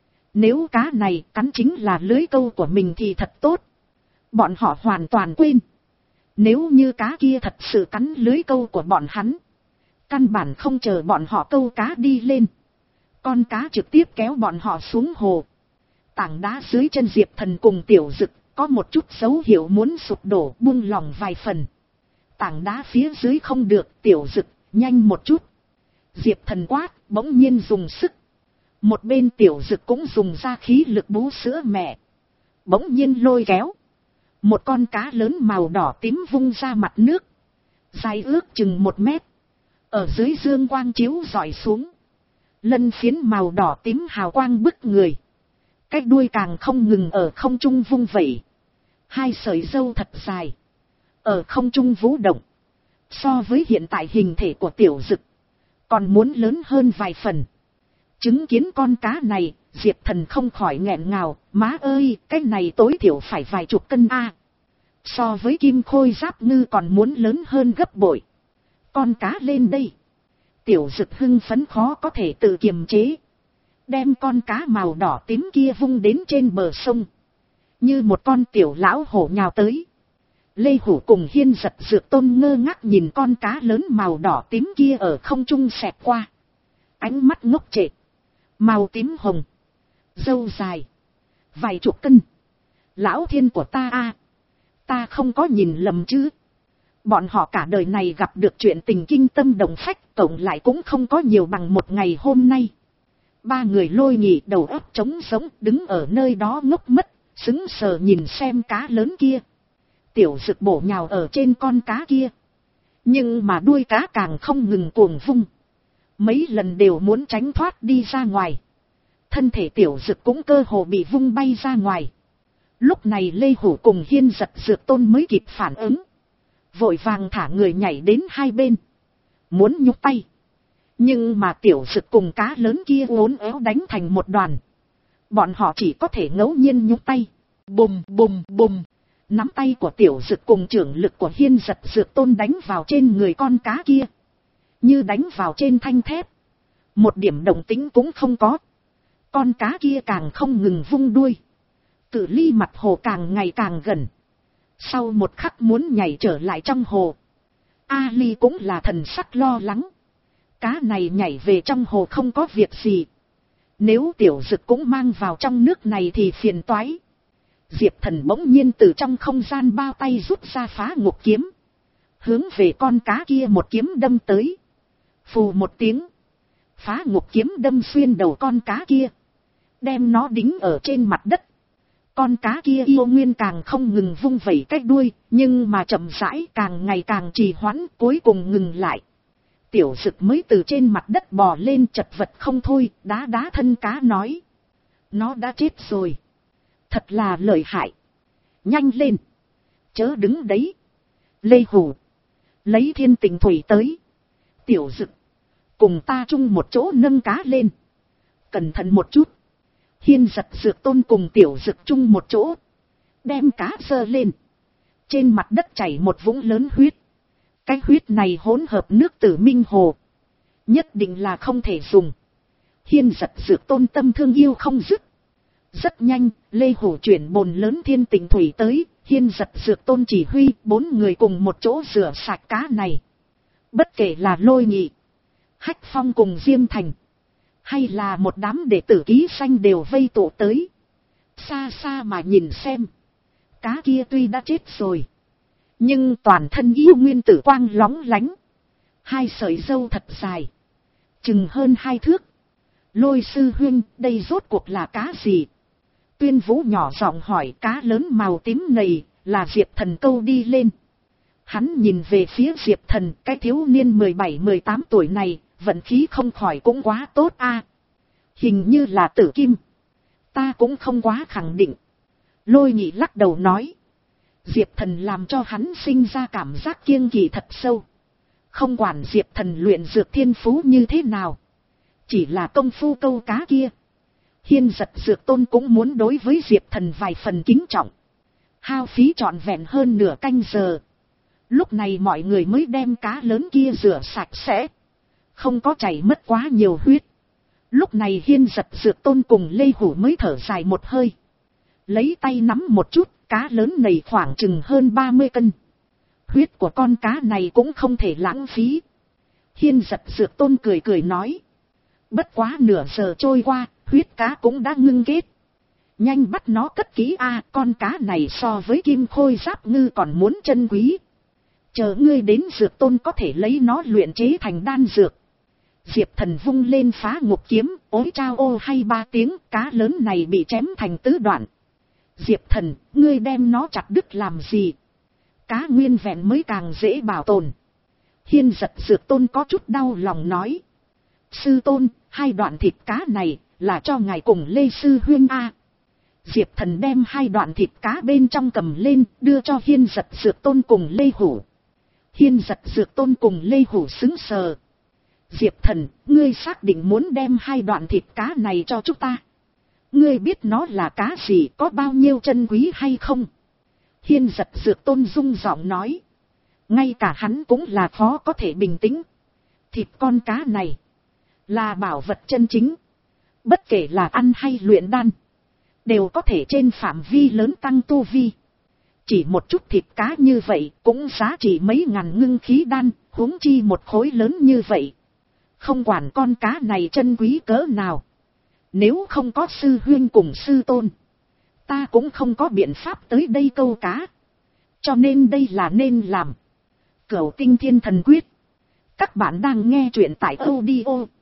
Nếu cá này cắn chính là lưới câu của mình thì thật tốt. Bọn họ hoàn toàn quên. Nếu như cá kia thật sự cắn lưới câu của bọn hắn, căn bản không chờ bọn họ câu cá đi lên. Con cá trực tiếp kéo bọn họ xuống hồ. Tảng đá dưới chân Diệp Thần cùng Tiểu Dực có một chút dấu hiệu muốn sụp đổ, buông lỏng vài phần. Tảng đá phía dưới không được, Tiểu Dực, nhanh một chút. Diệp Thần quát, bỗng nhiên dùng sức. Một bên Tiểu Dực cũng dùng ra khí lực bú sữa mẹ. Bỗng nhiên lôi kéo. Một con cá lớn màu đỏ tím vung ra mặt nước. Dài ước chừng một mét. Ở dưới dương quang chiếu rọi xuống. Lân phiến màu đỏ tím hào quang bức người. Cái đuôi càng không ngừng ở không trung vung vẩy. Hai sợi râu thật dài. Ở không trung vũ động. So với hiện tại hình thể của Tiểu Dực còn muốn lớn hơn vài phần. Chứng kiến con cá này, Diệp Thần không khỏi nghẹn ngào. Má ơi, cái này tối thiểu phải vài chục cân a. So với kim khôi giáp ngư còn muốn lớn hơn gấp bội. Con cá lên đây. Tiểu Dực hưng phấn khó có thể tự kiềm chế. Đem con cá màu đỏ tím kia vung đến trên bờ sông. Như một con tiểu lão hổ nhào tới. Lê Hủ cùng Hiên Giật Dược Tôn ngơ ngác nhìn con cá lớn màu đỏ tím kia ở không trung xẹt qua. Ánh mắt ngốc trệ. Màu tím hồng. Râu dài. Vài chục cân. Lão thiên của ta a, ta không có nhìn lầm chứ. Bọn họ cả đời này gặp được chuyện tình kinh tâm động phách, tổng lại cũng không có nhiều bằng một ngày hôm nay. Ba người Lôi Nhị đầu óc trống sống đứng ở nơi đó ngốc mất, sững sờ nhìn xem cá lớn kia. Tiểu Dực bổ nhào ở trên con cá kia. Nhưng mà đuôi cá càng không ngừng cuồng vung. Mấy lần đều muốn tránh thoát đi ra ngoài. Thân thể Tiểu Dực cũng cơ hồ bị vung bay ra ngoài. Lúc này Lê Hủ cùng Hiên Giật Dược Tôn mới kịp phản ứng. Vội vàng thả người nhảy đến hai bên. Muốn nhúc tay. Nhưng mà Tiểu Dực cùng cá lớn kia uốn éo đánh thành một đoàn. Bọn họ chỉ có thể ngẫu nhiên nhúc tay. Bùm bùm bùm. Nắm tay của Tiểu Dực cùng trưởng lực của Hiên Giật Dược Tôn đánh vào trên người con cá kia. Như đánh vào trên thanh thép. Một điểm động tĩnh cũng không có. Con cá kia càng không ngừng vung đuôi. Cự ly mặt hồ càng ngày càng gần. Sau một khắc muốn nhảy trở lại trong hồ. Ali cũng là thần sắc lo lắng. Cá này nhảy về trong hồ không có việc gì. Nếu Tiểu Dực cũng mang vào trong nước này thì phiền toái. Diệp Thần bỗng nhiên từ trong không gian bao tay rút ra phá ngục kiếm. Hướng về con cá kia một kiếm đâm tới. Phù một tiếng. Phá ngục kiếm đâm xuyên đầu con cá kia. Đem nó đính ở trên mặt đất. Con cá kia yêu nguyên càng không ngừng vung vẩy cái đuôi, nhưng mà chậm rãi càng ngày càng trì hoãn, cuối cùng ngừng lại. Tiểu Dực mới từ trên mặt đất bò lên, chật vật không thôi, đá đá thân cá nói. Nó đã chết rồi. Thật là lợi hại. Nhanh lên. Chớ đứng đấy. Lê Hủ. Lấy thiên tình thủy tới. Tiểu Dực. Cùng ta chung một chỗ nâng cá lên. Cẩn thận một chút. Hiên Giật Dược Tôn cùng Tiểu Dực chung một chỗ. Đem cá giơ lên. Trên mặt đất chảy một vũng lớn huyết. Cái huyết này hỗn hợp nước Tử Minh Hồ. Nhất định là không thể dùng. Hiên Giật Dược Tôn tâm thương yêu không dứt. Rất nhanh, Lê Hủ chuyển bồn lớn thiên tình thủy tới. Hiên Giật Dược Tôn chỉ huy, bốn người cùng một chỗ rửa sạch cá này. Bất kể là Lôi Nghị, Hách Phong cùng Diêm Thành, hay là một đám đệ tử ký xanh đều vây tụ tới. Xa xa mà nhìn xem. Cá kia tuy đã chết rồi, nhưng toàn thân yêu nguyên tử quang lóng lánh. Hai sợi râu thật dài, chừng hơn hai thước. Lôi sư huynh, đây rốt cuộc là cá gì? Tuyên Vũ nhỏ giọng hỏi. Cá lớn màu tím này là Diệp Thần câu đi lên. Hắn nhìn về phía Diệp Thần, cái thiếu niên mười bảy mười tám tuổi này, vận khí không khỏi cũng quá tốt a. Hình như là tử kim. Ta cũng không quá khẳng định. Lôi Nhị lắc đầu nói. Diệp Thần làm cho hắn sinh ra cảm giác kiêng kỵ thật sâu. Không quản Diệp Thần luyện dược thiên phú như thế nào, chỉ là công phu câu cá kia, Hiên Giật Dược Tôn cũng muốn đối với Diệp Thần vài phần kính trọng. Hao phí trọn vẹn hơn nửa canh giờ. Lúc này mọi người mới đem cá lớn kia rửa sạch sẽ, không có chảy mất quá nhiều huyết. Lúc này Hiên Giật Dược Tôn cùng Lê Hủ mới thở dài một hơi. Lấy tay nắm một chút, cá lớn này khoảng chừng hơn ba mươi cân. Huyết của con cá này cũng không thể lãng phí. Hiên Giật Dược Tôn cười cười nói. Bất quá nửa giờ trôi qua, huyết cá cũng đã ngưng kết. Nhanh bắt nó cất kỹ a, con cá này so với kim khôi giáp ngư còn muốn chân quý. Chờ ngươi đến Dược Tôn có thể lấy nó luyện chế thành đan dược. Diệp Thần vung lên phá ngục kiếm, ối trao ô hay ba tiếng, cá lớn này bị chém thành tứ đoạn. Diệp Thần, ngươi đem nó chặt đứt làm gì? Cá nguyên vẹn mới càng dễ bảo tồn. Hiên Giật Dược Tôn có chút đau lòng nói. Sư Tôn, hai đoạn thịt cá này là cho ngài cùng Lê Sư Huyên a. Diệp Thần đem hai đoạn thịt cá bên trong cầm lên, đưa cho Hiên Giật Dược Tôn cùng Lê Hủ. Hiên Giật Dược Tôn cùng Lê Hủ sững sờ. Diệp Thần, ngươi xác định muốn đem hai đoạn thịt cá này cho chúng ta? Ngươi biết nó là cá gì, có bao nhiêu chân quý hay không? Hiên Giật Dược Tôn rung giọng nói. Ngay cả hắn cũng là khó có thể bình tĩnh. Thịt con cá này là bảo vật chân chính. Bất kể là ăn hay luyện đan, đều có thể trên phạm vi lớn tăng tu vi. Chỉ một chút thịt cá như vậy cũng giá trị mấy ngàn ngưng khí đan, huống chi một khối lớn như vậy. Không quản con cá này chân quý cỡ nào, nếu không có sư huyên cùng sư tôn, ta cũng không có biện pháp tới đây câu cá. Cho nên đây là nên làm. Cửu Tinh Thiên Thần Quyết. Các bạn đang nghe truyện tại audio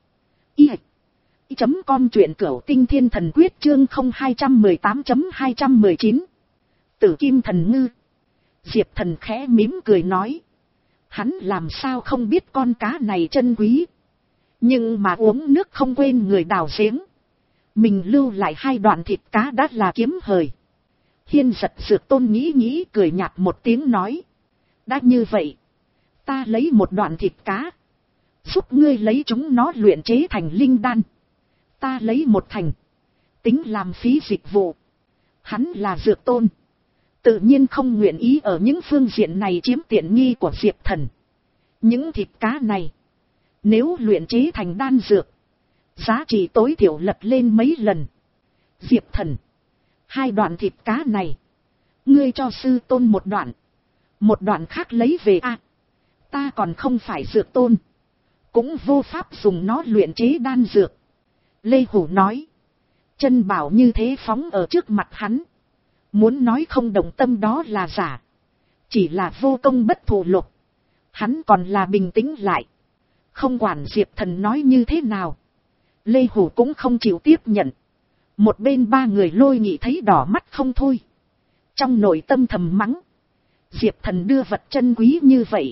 i chấm com, truyện Cửu Tinh Thiên Thần Quyết chương không hai một tám chấm hai một chín. Tử Kim Thần Ngư. Diệp Thần khẽ mím cười nói. Hắn làm sao không biết con cá này chân quý. Nhưng mà uống nước không quên người đào giếng. Mình lưu lại hai đoạn thịt cá đã là kiếm hời. Hiên Giật Dược Tôn nghĩ nghĩ cười nhạt một tiếng nói. Đã như vậy, ta lấy một đoạn thịt cá, giúp ngươi lấy chúng nó luyện chế thành linh đan. Ta lấy một thành, tính làm phí dịch vụ. Hắn là Dược Tôn, tự nhiên không nguyện ý ở những phương diện này chiếm tiện nghi của Diệp Thần. Những thịt cá này, nếu luyện chế thành đan dược, giá trị tối thiểu lật lên mấy lần. Diệp Thần, hai đoạn thịt cá này, ngươi cho sư tôn một đoạn, một đoạn khác lấy về a. À, ta còn không phải Dược Tôn, cũng vô pháp dùng nó luyện chế đan dược. Lê Hủ nói, chân bảo như thế phóng ở trước mặt hắn, muốn nói không động tâm đó là giả, chỉ là vô công bất thù lục. Hắn còn là bình tĩnh lại, không quản Diệp Thần nói như thế nào, Lê Hủ cũng không chịu tiếp nhận. Một bên ba người Lôi Nghị thấy đỏ mắt không thôi. Trong nội tâm thầm mắng. Diệp Thần đưa vật chân quý như vậy.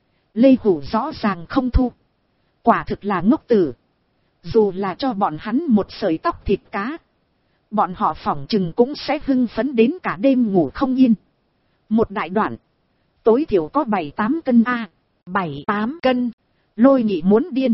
Lê Hủ rõ ràng không thu. Quả thực là ngốc tử. Dù là cho bọn hắn một sợi tóc thịt cá. Bọn họ phỏng chừng cũng sẽ hưng phấn đến cả đêm ngủ không yên. Một đại đoạn. Tối thiểu có bảy tám cân a à, bảy tám cân. Lôi Nghị muốn điên.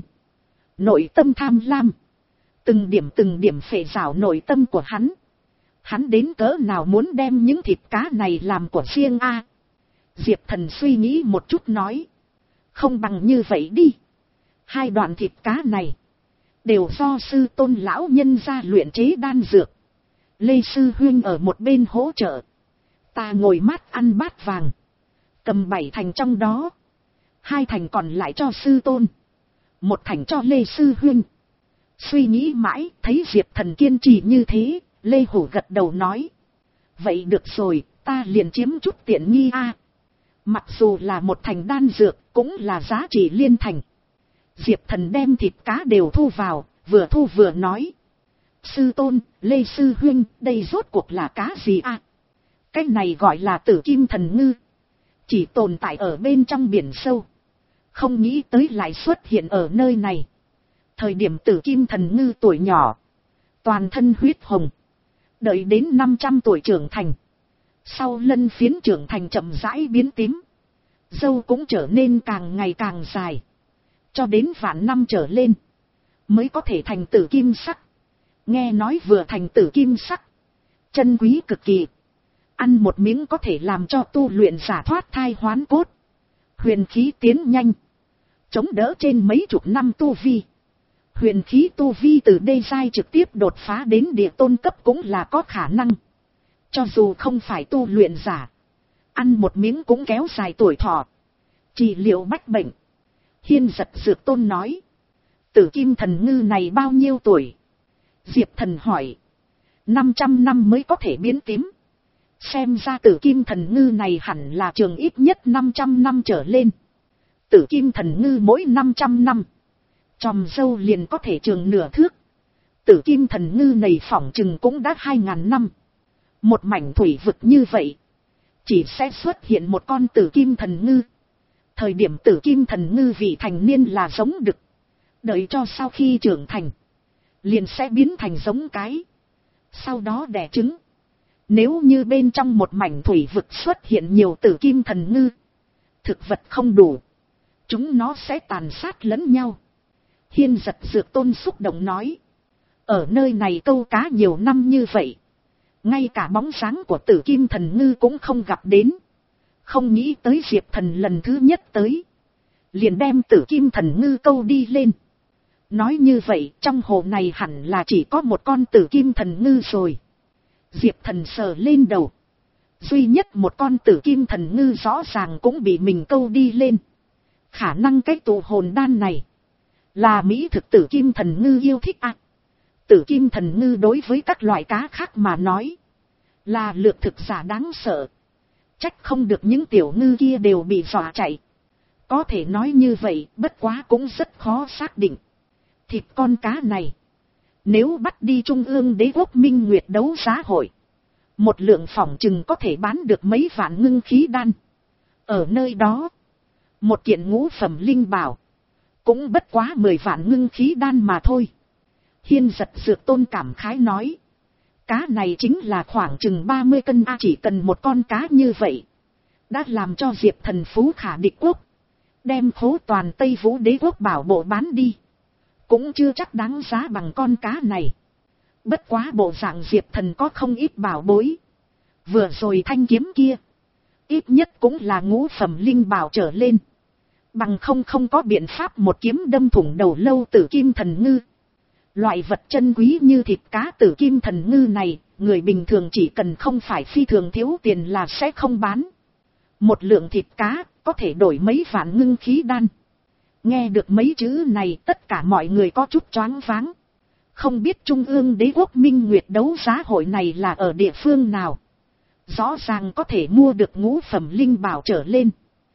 Nội tâm tham lam. Từng điểm từng điểm phệ rào nội tâm của hắn. Hắn đến cỡ nào muốn đem những thịt cá này làm của riêng a à. Diệp Thần suy nghĩ một chút nói. Không bằng như vậy đi. Hai đoạn thịt cá này. Đều do sư tôn lão nhân ra luyện chế đan dược. Lê Sư Huynh ở một bên hỗ trợ. Ta ngồi mát ăn bát vàng. Cầm bảy thành trong đó. Hai thành còn lại cho sư tôn. Một thành cho Lê Sư Huynh. Suy nghĩ mãi, thấy Diệp Thần kiên trì như thế, Lê Hủ gật đầu nói. Vậy được rồi, ta liền chiếm chút tiện nghi a à. Mặc dù là một thành đan dược, cũng là giá trị liên thành. Diệp Thần đem thịt cá đều thu vào, vừa thu vừa nói. Sư tôn, Lê Sư Huynh, đây rốt cuộc là cá gì à? Cái này gọi là tử kim thần ngư. Chỉ tồn tại ở bên trong biển sâu. Không nghĩ tới lại xuất hiện ở nơi này. Thời điểm tử kim thần ngư tuổi nhỏ. Toàn thân huyết hồng. Đợi đến năm trăm tuổi trưởng thành. Sau lân phiến trưởng thành chậm rãi biến tím. Dâu cũng trở nên càng ngày càng dài. Cho đến vạn năm trở lên. Mới có thể thành tử kim sắc. Nghe nói vừa thành tử kim sắc. Chân quý cực kỳ. Ăn một miếng có thể làm cho tu luyện giả thoát thai hoán cốt. Huyền khí tiến nhanh. Chống đỡ trên mấy chục năm tu vi. Huyền khí tu vi từ đê giai trực tiếp đột phá đến địa tôn cấp cũng là có khả năng. Cho dù không phải tu luyện giả. Ăn một miếng cũng kéo dài tuổi thọ. Trị liệu bách bệnh. Hiên Giật Dược Tôn nói. Tử kim thần ngư này bao nhiêu tuổi? Diệp Thần hỏi. năm trăm năm mới có thể biến tím. Xem ra tử kim thần ngư này hẳn là trường ít nhất năm trăm năm trở lên. Tử kim thần ngư mỗi năm trăm năm. Chòm râu liền có thể trường nửa thước. Tử kim thần ngư này phỏng chừng cũng đã hai ngàn năm. Một mảnh thủy vực như vậy. Chỉ sẽ xuất hiện một con tử kim thần ngư. Thời điểm tử kim thần ngư vị thành niên là giống đực. Đợi cho sau khi trưởng thành. Liền sẽ biến thành giống cái. Sau đó đẻ trứng. Nếu như bên trong một mảnh thủy vực xuất hiện nhiều tử kim thần ngư. Thực vật không đủ. Chúng nó sẽ tàn sát lẫn nhau. Hiên Giật Dược Tôn xúc động nói. Ở nơi này câu cá nhiều năm như vậy. Ngay cả bóng dáng của tử kim thần ngư cũng không gặp đến. Không nghĩ tới Diệp Thần lần thứ nhất tới. Liền đem tử kim thần ngư câu đi lên. Nói như vậy trong hồ này hẳn là chỉ có một con tử kim thần ngư rồi. Diệp Thần sờ lên đầu. Duy nhất một con tử kim thần ngư rõ ràng cũng bị mình câu đi lên. Khả năng cái tụ hồn đan này. Là mỹ thực tử kim thần ngư yêu thích à. Tử kim thần ngư đối với các loại cá khác mà nói. Là lược thực giả đáng sợ. Trách không được những tiểu ngư kia đều bị dọa chạy. Có thể nói như vậy bất quá cũng rất khó xác định. Thịt con cá này. Nếu bắt đi Trung ương Đế quốc Minh Nguyệt đấu giá hội. Một lượng phỏng chừng có thể bán được mấy vạn ngưng khí đan. Ở nơi đó. Một kiện ngũ phẩm linh bảo. Cũng bất quá mười vạn ngưng khí đan mà thôi. Hiên Giật Dược Tôn cảm khái nói. Cá này chính là khoảng chừng ba mươi cân a, chỉ cần một con cá như vậy. Đã làm cho Diệp Thần phú khả địch quốc. Đem khố toàn Tây Vũ Đế quốc bảo bộ bán đi. Cũng chưa chắc đáng giá bằng con cá này. Bất quá bộ dạng Diệp Thần có không ít bảo bối. Vừa rồi thanh kiếm kia. Ít nhất cũng là ngũ phẩm linh bảo trở lên. Bằng không không có biện pháp một kiếm đâm thủng đầu lâu tử kim thần ngư. Loại vật chân quý như thịt cá tử kim thần ngư này, người bình thường chỉ cần không phải phi thường thiếu tiền là sẽ không bán. Một lượng thịt cá có thể đổi mấy vạn ngưng khí đan. Nghe được mấy chữ này tất cả mọi người có chút choáng váng. Không biết Trung ương Đế quốc Minh Nguyệt đấu giá hội này là ở địa phương nào. Rõ ràng có thể mua được ngũ phẩm linh bảo trở lên.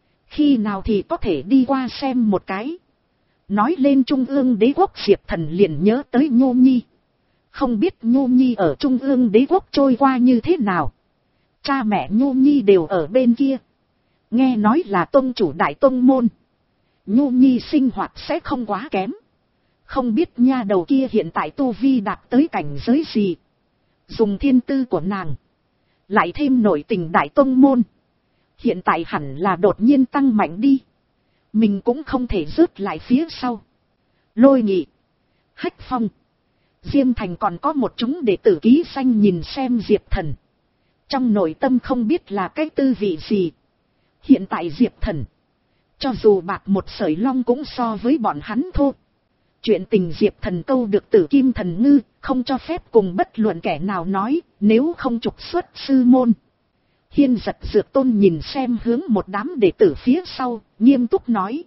Khi nào thì có thể đi qua xem một cái. Nói lên Trung ương Đế quốc Diệp Thần liền nhớ tới Nhô Nhi. Không biết Nhu Nhi ở Trung ương đế quốc trôi qua như thế nào. Cha mẹ Nhu Nhi đều ở bên kia. Nghe nói là tông chủ đại tông môn. Nhu Nhi sinh hoạt sẽ không quá kém. Không biết nha đầu kia hiện tại tu vi đạt tới cảnh giới gì. Dùng thiên tư của nàng. Lại thêm nội tình đại tông môn. Hiện tại hẳn là đột nhiên tăng mạnh đi. Mình cũng không thể rớt lại phía sau. Lôi Nghị, Hách Phong, Diêm Thành còn có một chúng đệ tử ký danh nhìn xem Diệp Thần. Trong nội tâm không biết là cái tư vị gì. Hiện tại Diệp Thần, cho dù bạc một sợi long cũng so với bọn hắn thô. Chuyện tình Diệp Thần câu được Tử Kim Thần Ngư, không cho phép cùng bất luận kẻ nào nói, nếu không trục xuất sư môn. Hiên Giật Dược Tôn nhìn xem hướng một đám đệ tử phía sau, nghiêm túc nói.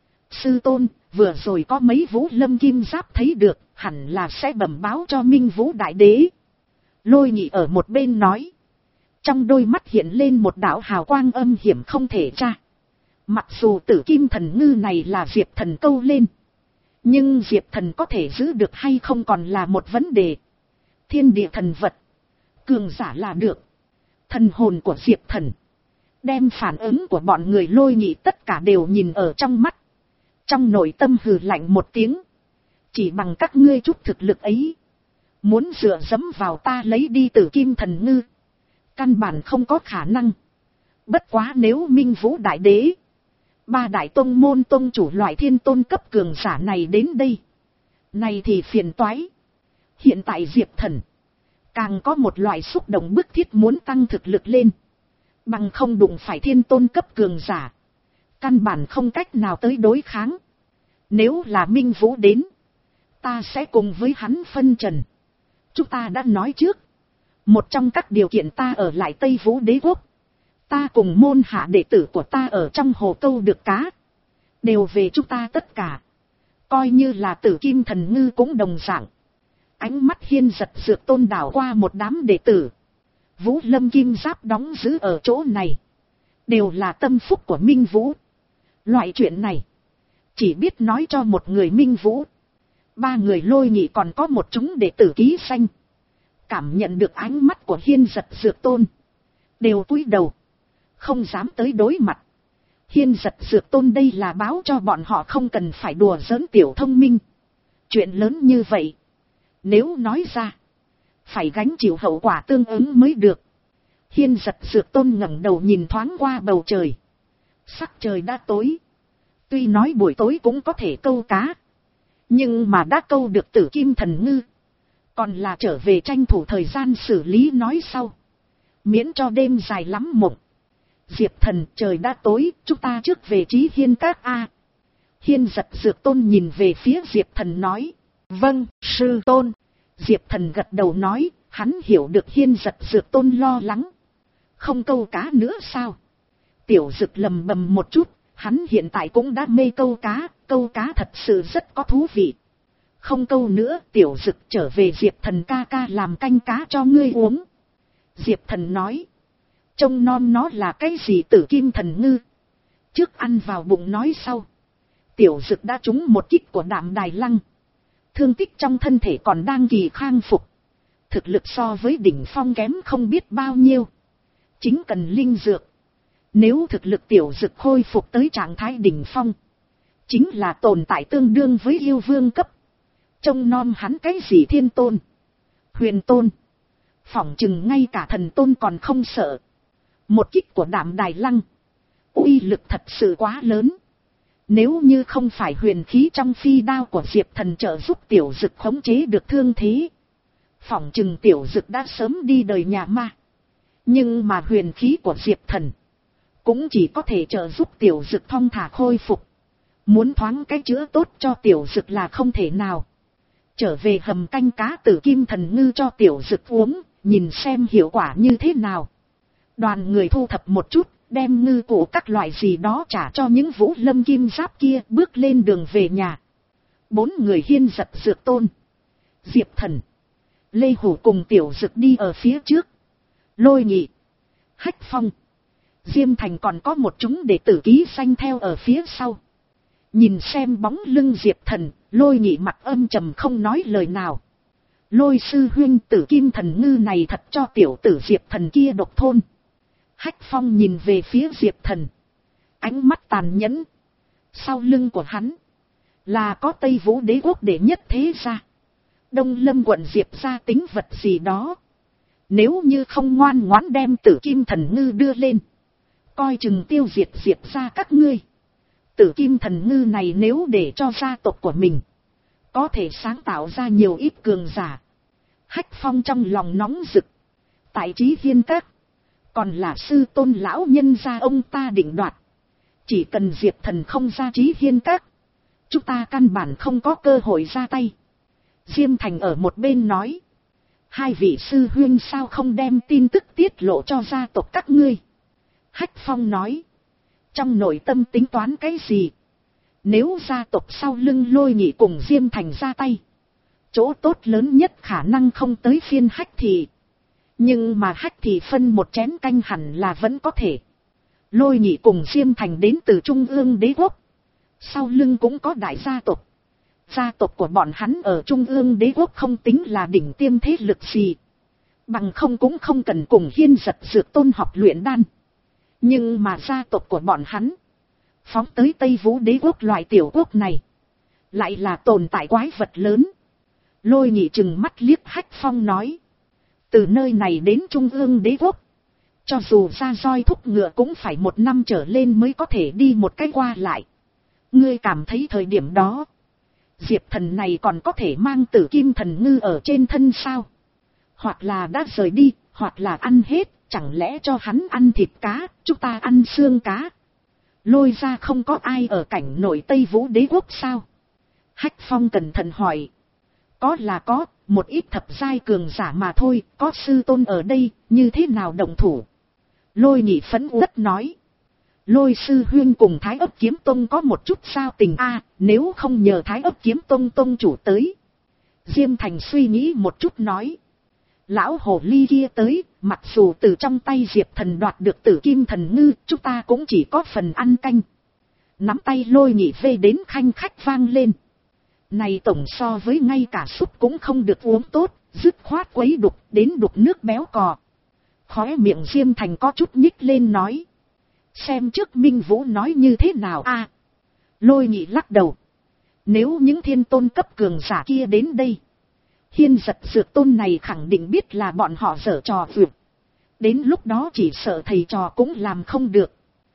Sư Tôn, vừa rồi có mấy Vũ Lâm Kim Giáp thấy được, hẳn là sẽ bẩm báo cho Minh Vũ Đại Đế. Lôi Nghị ở một bên nói. Trong đôi mắt hiện lên một đạo hào quang âm hiểm không thể tra. Mặc dù Tử Kim Thần Ngư này là Diệp Thần câu lên. Nhưng Diệp Thần có thể giữ được hay không còn là một vấn đề. Thiên địa thần vật. Cường giả là được. Thần hồn của Diệp Thần. Đem phản ứng của bọn người Lôi Nghị tất cả đều nhìn ở trong mắt. Trong nội tâm hừ lạnh một tiếng. Chỉ bằng các ngươi chút thực lực ấy. Muốn dựa dẫm vào ta lấy đi Tử Kim Thần Ngư. Căn bản không có khả năng. Bất quá nếu Minh Vũ Đại Đế. Ba đại tông môn tông chủ loại thiên tôn cấp cường giả này đến đây. Này thì phiền toái. Hiện tại Diệp Thần. Càng có một loại xúc động bức thiết muốn tăng thực lực lên. Bằng không đụng phải thiên tôn cấp cường giả. Căn bản không cách nào tới đối kháng. Nếu là Minh Vũ đến. Ta sẽ cùng với hắn phân trần. Chúng ta đã nói trước. Một trong các điều kiện ta ở lại Tây Vũ Đế Quốc. Ta cùng môn hạ đệ tử của ta ở trong hồ câu được cá. Đều về chúng ta tất cả. Coi như là Tử Kim Thần Ngư cũng đồng dạng. Ánh mắt Hiên Giật Dược Tôn đảo qua một đám đệ tử. Vũ Lâm Kim Giáp đóng giữ ở chỗ này. Đều là tâm phúc của Minh Vũ. Loại chuyện này. Chỉ biết nói cho một người Minh Vũ. Ba người Lôi Nghị còn có một chúng đệ tử ký danh. Cảm nhận được ánh mắt của Hiên Giật Dược Tôn. Đều cúi đầu. Không dám tới đối mặt. Hiên Giật Dược Tôn đây là báo cho bọn họ không cần phải đùa giỡn tiểu thông minh. Chuyện lớn như vậy. Nếu nói ra. Phải gánh chịu hậu quả tương ứng mới được. Hiên Giật Dược Tôn ngẩng đầu nhìn thoáng qua bầu trời. Sắc trời đã tối. Tuy nói buổi tối cũng có thể câu cá. Nhưng mà đã câu được Tử Kim Thần Ngư. Còn là trở về tranh thủ thời gian xử lý nói sau. Miễn cho đêm dài lắm mộng. Diệp Thần, trời đã tối, chúng ta trước về Chí Hiên Các a. Hiên Giật Dược Tôn nhìn về phía Diệp Thần nói. Vâng, sư tôn. Diệp Thần gật đầu nói, hắn hiểu được Hiên Giật Dược Tôn lo lắng. Không câu cá nữa sao? Tiểu Dực lầm bầm một chút, hắn hiện tại cũng đã mê câu cá, câu cá thật sự rất có thú vị. Không câu nữa, Tiểu Dực trở về Diệp Thần ca ca làm canh cá cho ngươi uống. Diệp Thần nói. Trông non nó là cái gì Tử Kim Thần Ngư. Trước ăn vào bụng nói sau. Tiểu Dực đã trúng một kích của Đạm Đài Lăng. Thương tích trong thân thể còn đang kỳ khang phục. Thực lực so với đỉnh phong kém không biết bao nhiêu. Chính cần linh dược. Nếu thực lực Tiểu Dực khôi phục tới trạng thái đỉnh phong. Chính là tồn tại tương đương với yêu vương cấp. Trông non hắn cái gì thiên tôn. Huyền tôn. Phỏng chừng ngay cả thần tôn còn không sợ. Một kích của Đạm Đài Lăng. Uy lực thật sự quá lớn. Nếu như không phải huyền khí trong phi đao của Diệp Thần trợ giúp Tiểu Dực khống chế được thương thế. Phỏng chừng Tiểu Dực đã sớm đi đời nhà ma. Nhưng mà huyền khí của Diệp Thần. Cũng chỉ có thể trợ giúp Tiểu Dực thong thả khôi phục. Muốn thoáng cái chữa tốt cho Tiểu Dực là không thể nào. Trở về hầm canh cá Tử Kim Thần Ngư cho Tiểu Dực uống. Nhìn xem hiệu quả như thế nào. Đoàn người thu thập một chút. Đem ngư cụ các loại gì đó trả cho những Vũ Lâm Kim Giáp kia bước lên đường về nhà. Bốn người Hiên Giật Dược Tôn, Diệp Thần, Lê Hủ cùng Tiểu Dực đi ở phía trước. Lôi Nghị, Hách Phong, Diêm Thành còn có một chúng đệ tử ký danh theo ở phía sau. Nhìn xem bóng lưng Diệp Thần, Lôi Nghị mặt âm trầm không nói lời nào. Lôi sư huynh, Tử Kim Thần Ngư này thật cho tiểu tử Diệp Thần kia độc thôn. Hách Phong nhìn về phía Diệp Thần, ánh mắt tàn nhẫn. Sau lưng của hắn là có Tây Vũ Đế quốc đệ nhất thế gia, Đông Lâm quận Diệp gia tính vật gì đó. Nếu như không ngoan ngoãn đem Tử Kim Thần Ngư đưa lên, coi chừng tiêu diệt Diệp gia các ngươi. Tử Kim Thần Ngư này nếu để cho gia tộc của mình, có thể sáng tạo ra nhiều ít cường giả. Hách Phong trong lòng nóng rực. Tại Chí Hiên Các, còn là sư tôn lão nhân gia ông ta định đoạt. Chỉ cần Diệp Thần không ra Chí Hiên Các, chúng ta căn bản không có cơ hội ra tay. Diêm Thành ở một bên nói, hai vị sư huynh sao không đem tin tức tiết lộ cho gia tộc các ngươi. Hách Phong nói, trong nội tâm tính toán cái gì? Nếu gia tộc sau lưng Lôi Nhị cùng Diêm Thành ra tay, chỗ tốt lớn nhất khả năng không tới phiên Hách Thị. Nhưng mà Hách Thị phân một chén canh hẳn là vẫn có thể. Lôi Nhị cùng Diêm Thành đến từ Trung ương Đế quốc, sau lưng cũng có đại gia tộc. Gia tộc của bọn hắn ở Trung ương Đế quốc không tính là đỉnh tiêm thế lực gì, bằng không cũng không cần cùng Hiên Giật Dược Tôn học luyện đan. Nhưng mà gia tộc của bọn hắn phóng tới Tây Vũ Đế quốc loại tiểu quốc này, lại là tồn tại quái vật lớn. Lôi Nhị trừng mắt liếc Hách Phong nói, từ nơi này đến Trung ương Đế quốc, cho dù ra roi thúc ngựa cũng phải một năm trở lên mới có thể đi một cái qua lại. Ngươi cảm thấy thời điểm đó, Diệp Thần này còn có thể mang Tử Kim Thần Ngư ở trên thân sao? Hoặc là đã rời đi, hoặc là ăn hết, chẳng lẽ cho hắn ăn thịt cá, chúng ta ăn xương cá? Lôi ra không có ai ở cảnh nội Tây Vũ Đế quốc sao? Hách Phong cẩn thận hỏi. Có là có, một ít thập giai cường giả mà thôi, có sư tôn ở đây, như thế nào động thủ? Lôi Nhị phẫn uất nói. Lôi sư huyên cùng Thái Ấp Kiếm Tông có một chút sao tình a, nếu không nhờ Thái Ấp Kiếm Tông tông chủ tới. Diêm Thành suy nghĩ một chút nói. Lão hồ ly kia tới, mặc dù từ trong tay Diệp Thần đoạt được Tử Kim Thần Ngư, chúng ta cũng chỉ có phần ăn canh. Nắm tay Lôi Nhị vê đến khanh khách vang lên. Này tổng so với ngay cả súp cũng không được uống tốt, dứt khoát quấy đục, đến đục nước béo cò. Khóe miệng Diêm Thành có chút nhích lên nói. Xem trước Minh Vũ nói như thế nào a? Lôi Nhị lắc đầu. Nếu những thiên tôn cấp cường giả kia đến đây, Hiên Giật Dược Tôn này khẳng định biết là bọn họ giở trò vượt. Đến lúc đó chỉ sợ thầy trò cũng làm không được.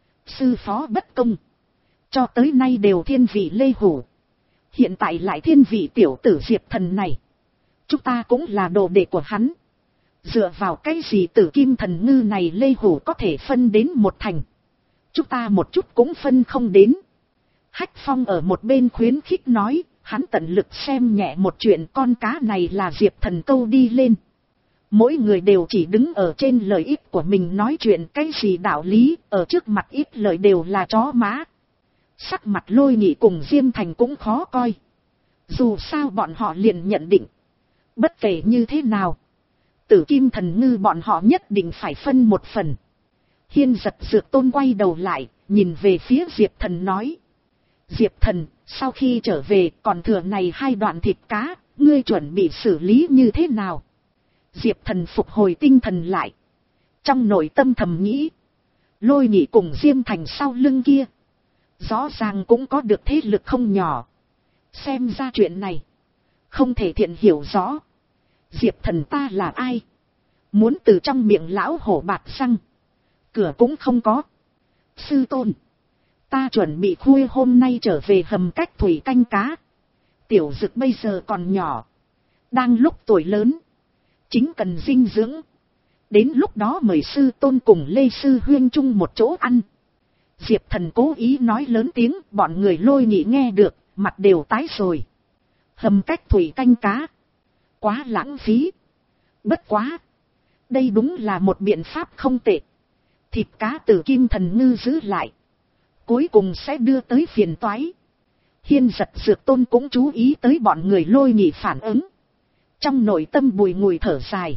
Sư phó bất công, cho tới nay đều thiên vị Lê Hủ, hiện tại lại thiên vị tiểu tử Diệp Thần này. Chúng ta cũng là đồ đệ của hắn. Dựa vào cái gì Tử Kim Thần Ngư này Lê Hủ có thể phân đến một thành, chúng ta một chút cũng phân không đến. Hách Phong ở một bên khuyến khích nói, hắn tận lực xem nhẹ một chuyện, con cá này là Diệp Thần câu đi lên. Mỗi người đều chỉ đứng ở trên lợi ích của mình nói chuyện, cái gì đạo lý, ở trước mặt ít lời đều là chó má. Sắc mặt Lôi Nhị cùng Diêm Thành cũng khó coi. Dù sao bọn họ liền nhận định, bất kể như thế nào, Tử Kim Thần Ngư bọn họ nhất định phải phân một phần. Hiên Giật Dược Tôn quay đầu lại, nhìn về phía Diệp Thần nói. Diệp Thần, sau khi trở về còn thừa này hai đoạn thịt cá, ngươi chuẩn bị xử lý như thế nào? Diệp Thần phục hồi tinh thần lại. Trong nội tâm thầm nghĩ, Lôi Nhị cùng Diêm Thành sau lưng kia, rõ ràng cũng có được thế lực không nhỏ. Xem ra chuyện này, không thể thiện hiểu rõ. Diệp Thần ta là ai? Muốn từ trong miệng lão hổ bạt răng, cửa cũng không có. Sư tôn, ta chuẩn bị khuya hôm nay trở về hầm cách thủy canh cá. Tiểu Dực bây giờ còn nhỏ, đang lúc tuổi lớn, chính cần dinh dưỡng. Đến lúc đó mời sư tôn cùng Lê Sư Huyên chung một chỗ ăn. Diệp Thần cố ý nói lớn tiếng, bọn người Lôi Nhị nghe được, mặt đều tái rồi. Hầm cách thủy canh cá, quá lãng phí. Bất quá, đây đúng là một biện pháp không tệ. Thịt cá Tử Kim Thần Ngư giữ lại, cuối cùng sẽ đưa tới phiền toái. Hiên Giật Dược Tôn cũng chú ý tới bọn người Lôi Nhị phản ứng. Trong nội tâm bùi ngùi thở dài.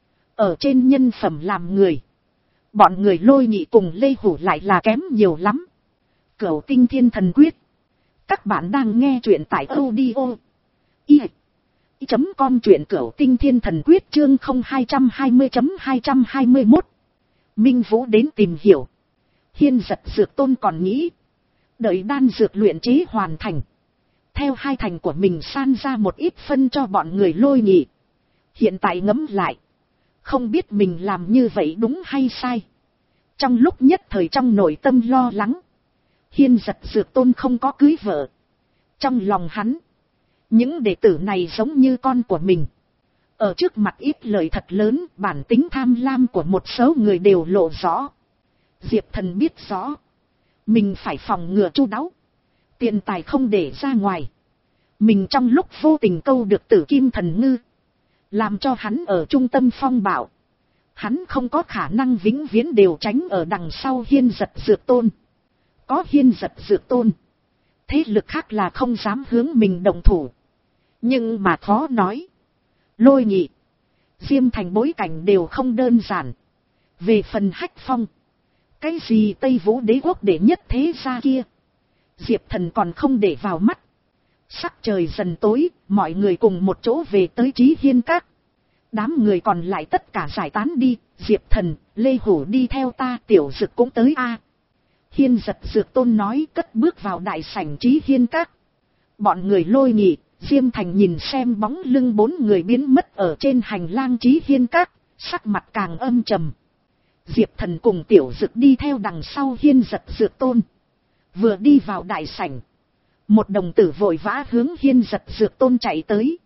Ở trên nhân phẩm làm người, bọn người Lôi Nhị cùng Lê Hủ lại là kém nhiều lắm. Cửu Tinh Thiên Thần Quyết. Các bạn đang nghe truyện tại audio i chấm com truyện cửu tinh thiên thần quyết chương không hai hai mươi chấm hai hai mươi mốt. Minh Vũ đến tìm hiểu. Hiên Giật Dược Tôn còn nghĩ, đợi đan dược luyện chế hoàn thành, theo hai thành của mình san ra một ít phân cho bọn người Lôi Nhị. Hiện tại ngẫm lại, không biết mình làm như vậy đúng hay sai. Trong lúc nhất thời trong nội tâm lo lắng, Hiên Giật Dược Tôn không có cưới vợ. Trong lòng hắn, những đệ tử này giống như con của mình. Ở trước mặt ít lời thật lớn, bản tính tham lam của một số người đều lộ rõ. Diệp Thần biết rõ, mình phải phòng ngừa chu đáo, tiền tài không để ra ngoài. Mình trong lúc vô tình câu được Tử Kim Thần Ngư, làm cho hắn ở trung tâm phong bạo. Hắn không có khả năng vĩnh viễn đều tránh ở đằng sau Hiên Giật Dược Tôn. Có Hiên Giật Dược Tôn, thế lực khác là không dám hướng mình động thủ. Nhưng mà khó nói, Lôi Nhị, Diêm Thành bối cảnh đều không đơn giản. Về phần Hách Phong, cái gì Tây Vũ Đế quốc đệ nhất thế gia kia, Diệp Thần còn không để vào mắt. Sắc trời dần tối, mọi người cùng một chỗ về tới Chí Hiên Các. Đám người còn lại tất cả giải tán đi. Diệp Thần, Lê Hổ đi theo ta, Tiểu Dực cũng tới a. Hiên Giật Dược Tôn nói, cất bước vào đại sảnh Chí Hiên Các. Bọn người Lôi Nhị, Diêm Thành nhìn xem bóng lưng bốn người biến mất ở trên hành lang Chí Hiên Các, sắc mặt càng âm trầm. Diệp Thần cùng Tiểu Dực đi theo đằng sau Hiên Giật Dược Tôn. Vừa đi vào đại sảnh, một đồng tử vội vã hướng Hiên Giật Dược Tôn chạy tới.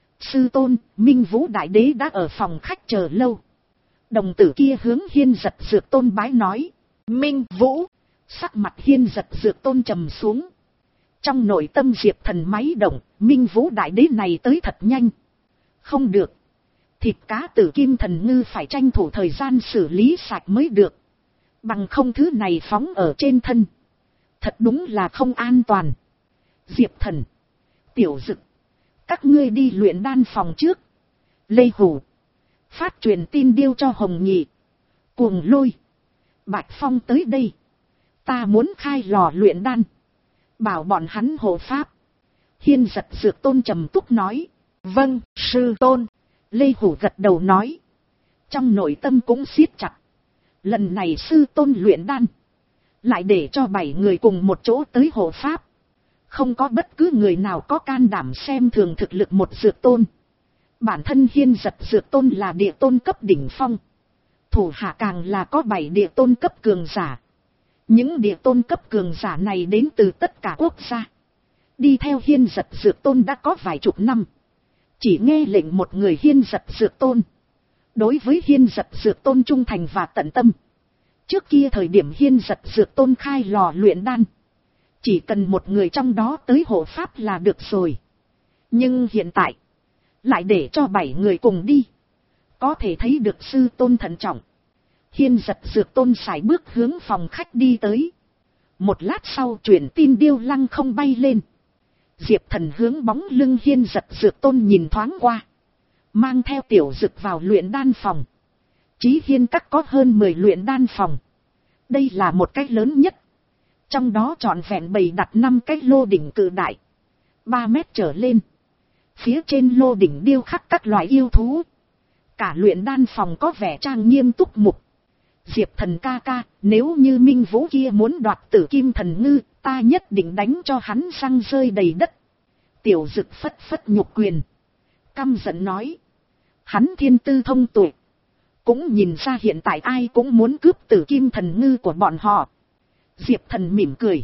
Sư tôn, Minh Vũ Đại Đế đã ở phòng khách chờ lâu. Đồng tử kia hướng Hiên Giật Dược Tôn bái nói. Minh Vũ. Sắc mặt Hiên Giật Dược Tôn trầm xuống. Trong nội tâm Diệp Thần máy động, Minh Vũ Đại Đế này tới thật nhanh. Không được, thịt cá Tử Kim Thần Ngư phải tranh thủ thời gian xử lý sạch mới được. Bằng không thứ này phóng ở trên thân, thật đúng là không an toàn. Diệp Thần, Tiểu Dực, các ngươi đi luyện đan phòng trước. Lê Hủ, phát truyền tin điêu cho Hồng Nhị, Cuồng Lôi, Bạch Phong tới đây. Ta muốn khai lò luyện đan, bảo bọn hắn hộ pháp. Hiên Giật Dược Tôn trầm túc nói. Vâng, sư tôn. Lê Hủ gật đầu nói. Trong nội tâm cũng siết chặt. Lần này sư tôn luyện đan, lại để cho bảy người cùng một chỗ tới hộ pháp. Không có bất cứ người nào có can đảm xem thường thực lực một dược tôn. Bản thân Hiên Giật Dược Tôn là địa tôn cấp đỉnh phong, thủ hạ càng là có bảy địa tôn cấp cường giả. Những địa tôn cấp cường giả này đến từ tất cả quốc gia, đi theo Hiên Giật Dược Tôn đã có vài chục năm. Chỉ nghe lệnh một người Hiên Giật Dược Tôn, đối với Hiên Giật Dược Tôn trung thành và tận tâm. Trước kia thời điểm Hiên Giật Dược Tôn khai lò luyện đan, chỉ cần một người trong đó tới hộ pháp là được rồi. Nhưng hiện tại, lại để cho bảy người cùng đi, có thể thấy được sư tôn thận trọng. Hiên Giật Dược Tôn sải bước hướng phòng khách đi tới. Một lát sau truyền tin điêu lăng không bay lên. Diệp Thần hướng bóng lưng Hiên Giật Dược Tôn nhìn thoáng qua, mang theo Tiểu Dực vào luyện đan phòng. Chí Hiên Các có hơn mười luyện đan phòng. Đây là một cái lớn nhất. Trong đó trọn vẹn bày đặt năm cái lô đỉnh cự đại, ba mét trở lên. Phía trên lô đỉnh điêu khắc các loại yêu thú. Cả luyện đan phòng có vẻ trang nghiêm túc mục. Diệp Thần ca ca, nếu như Minh Vũ kia muốn đoạt Tử Kim Thần Ngư, ta nhất định đánh cho hắn răng rơi đầy đất. Tiểu Dực phất phất nhục quyền, căm giận nói. Hắn thiên tư thông tuệ, cũng nhìn ra hiện tại ai cũng muốn cướp Tử Kim Thần Ngư của bọn họ. Diệp Thần mỉm cười,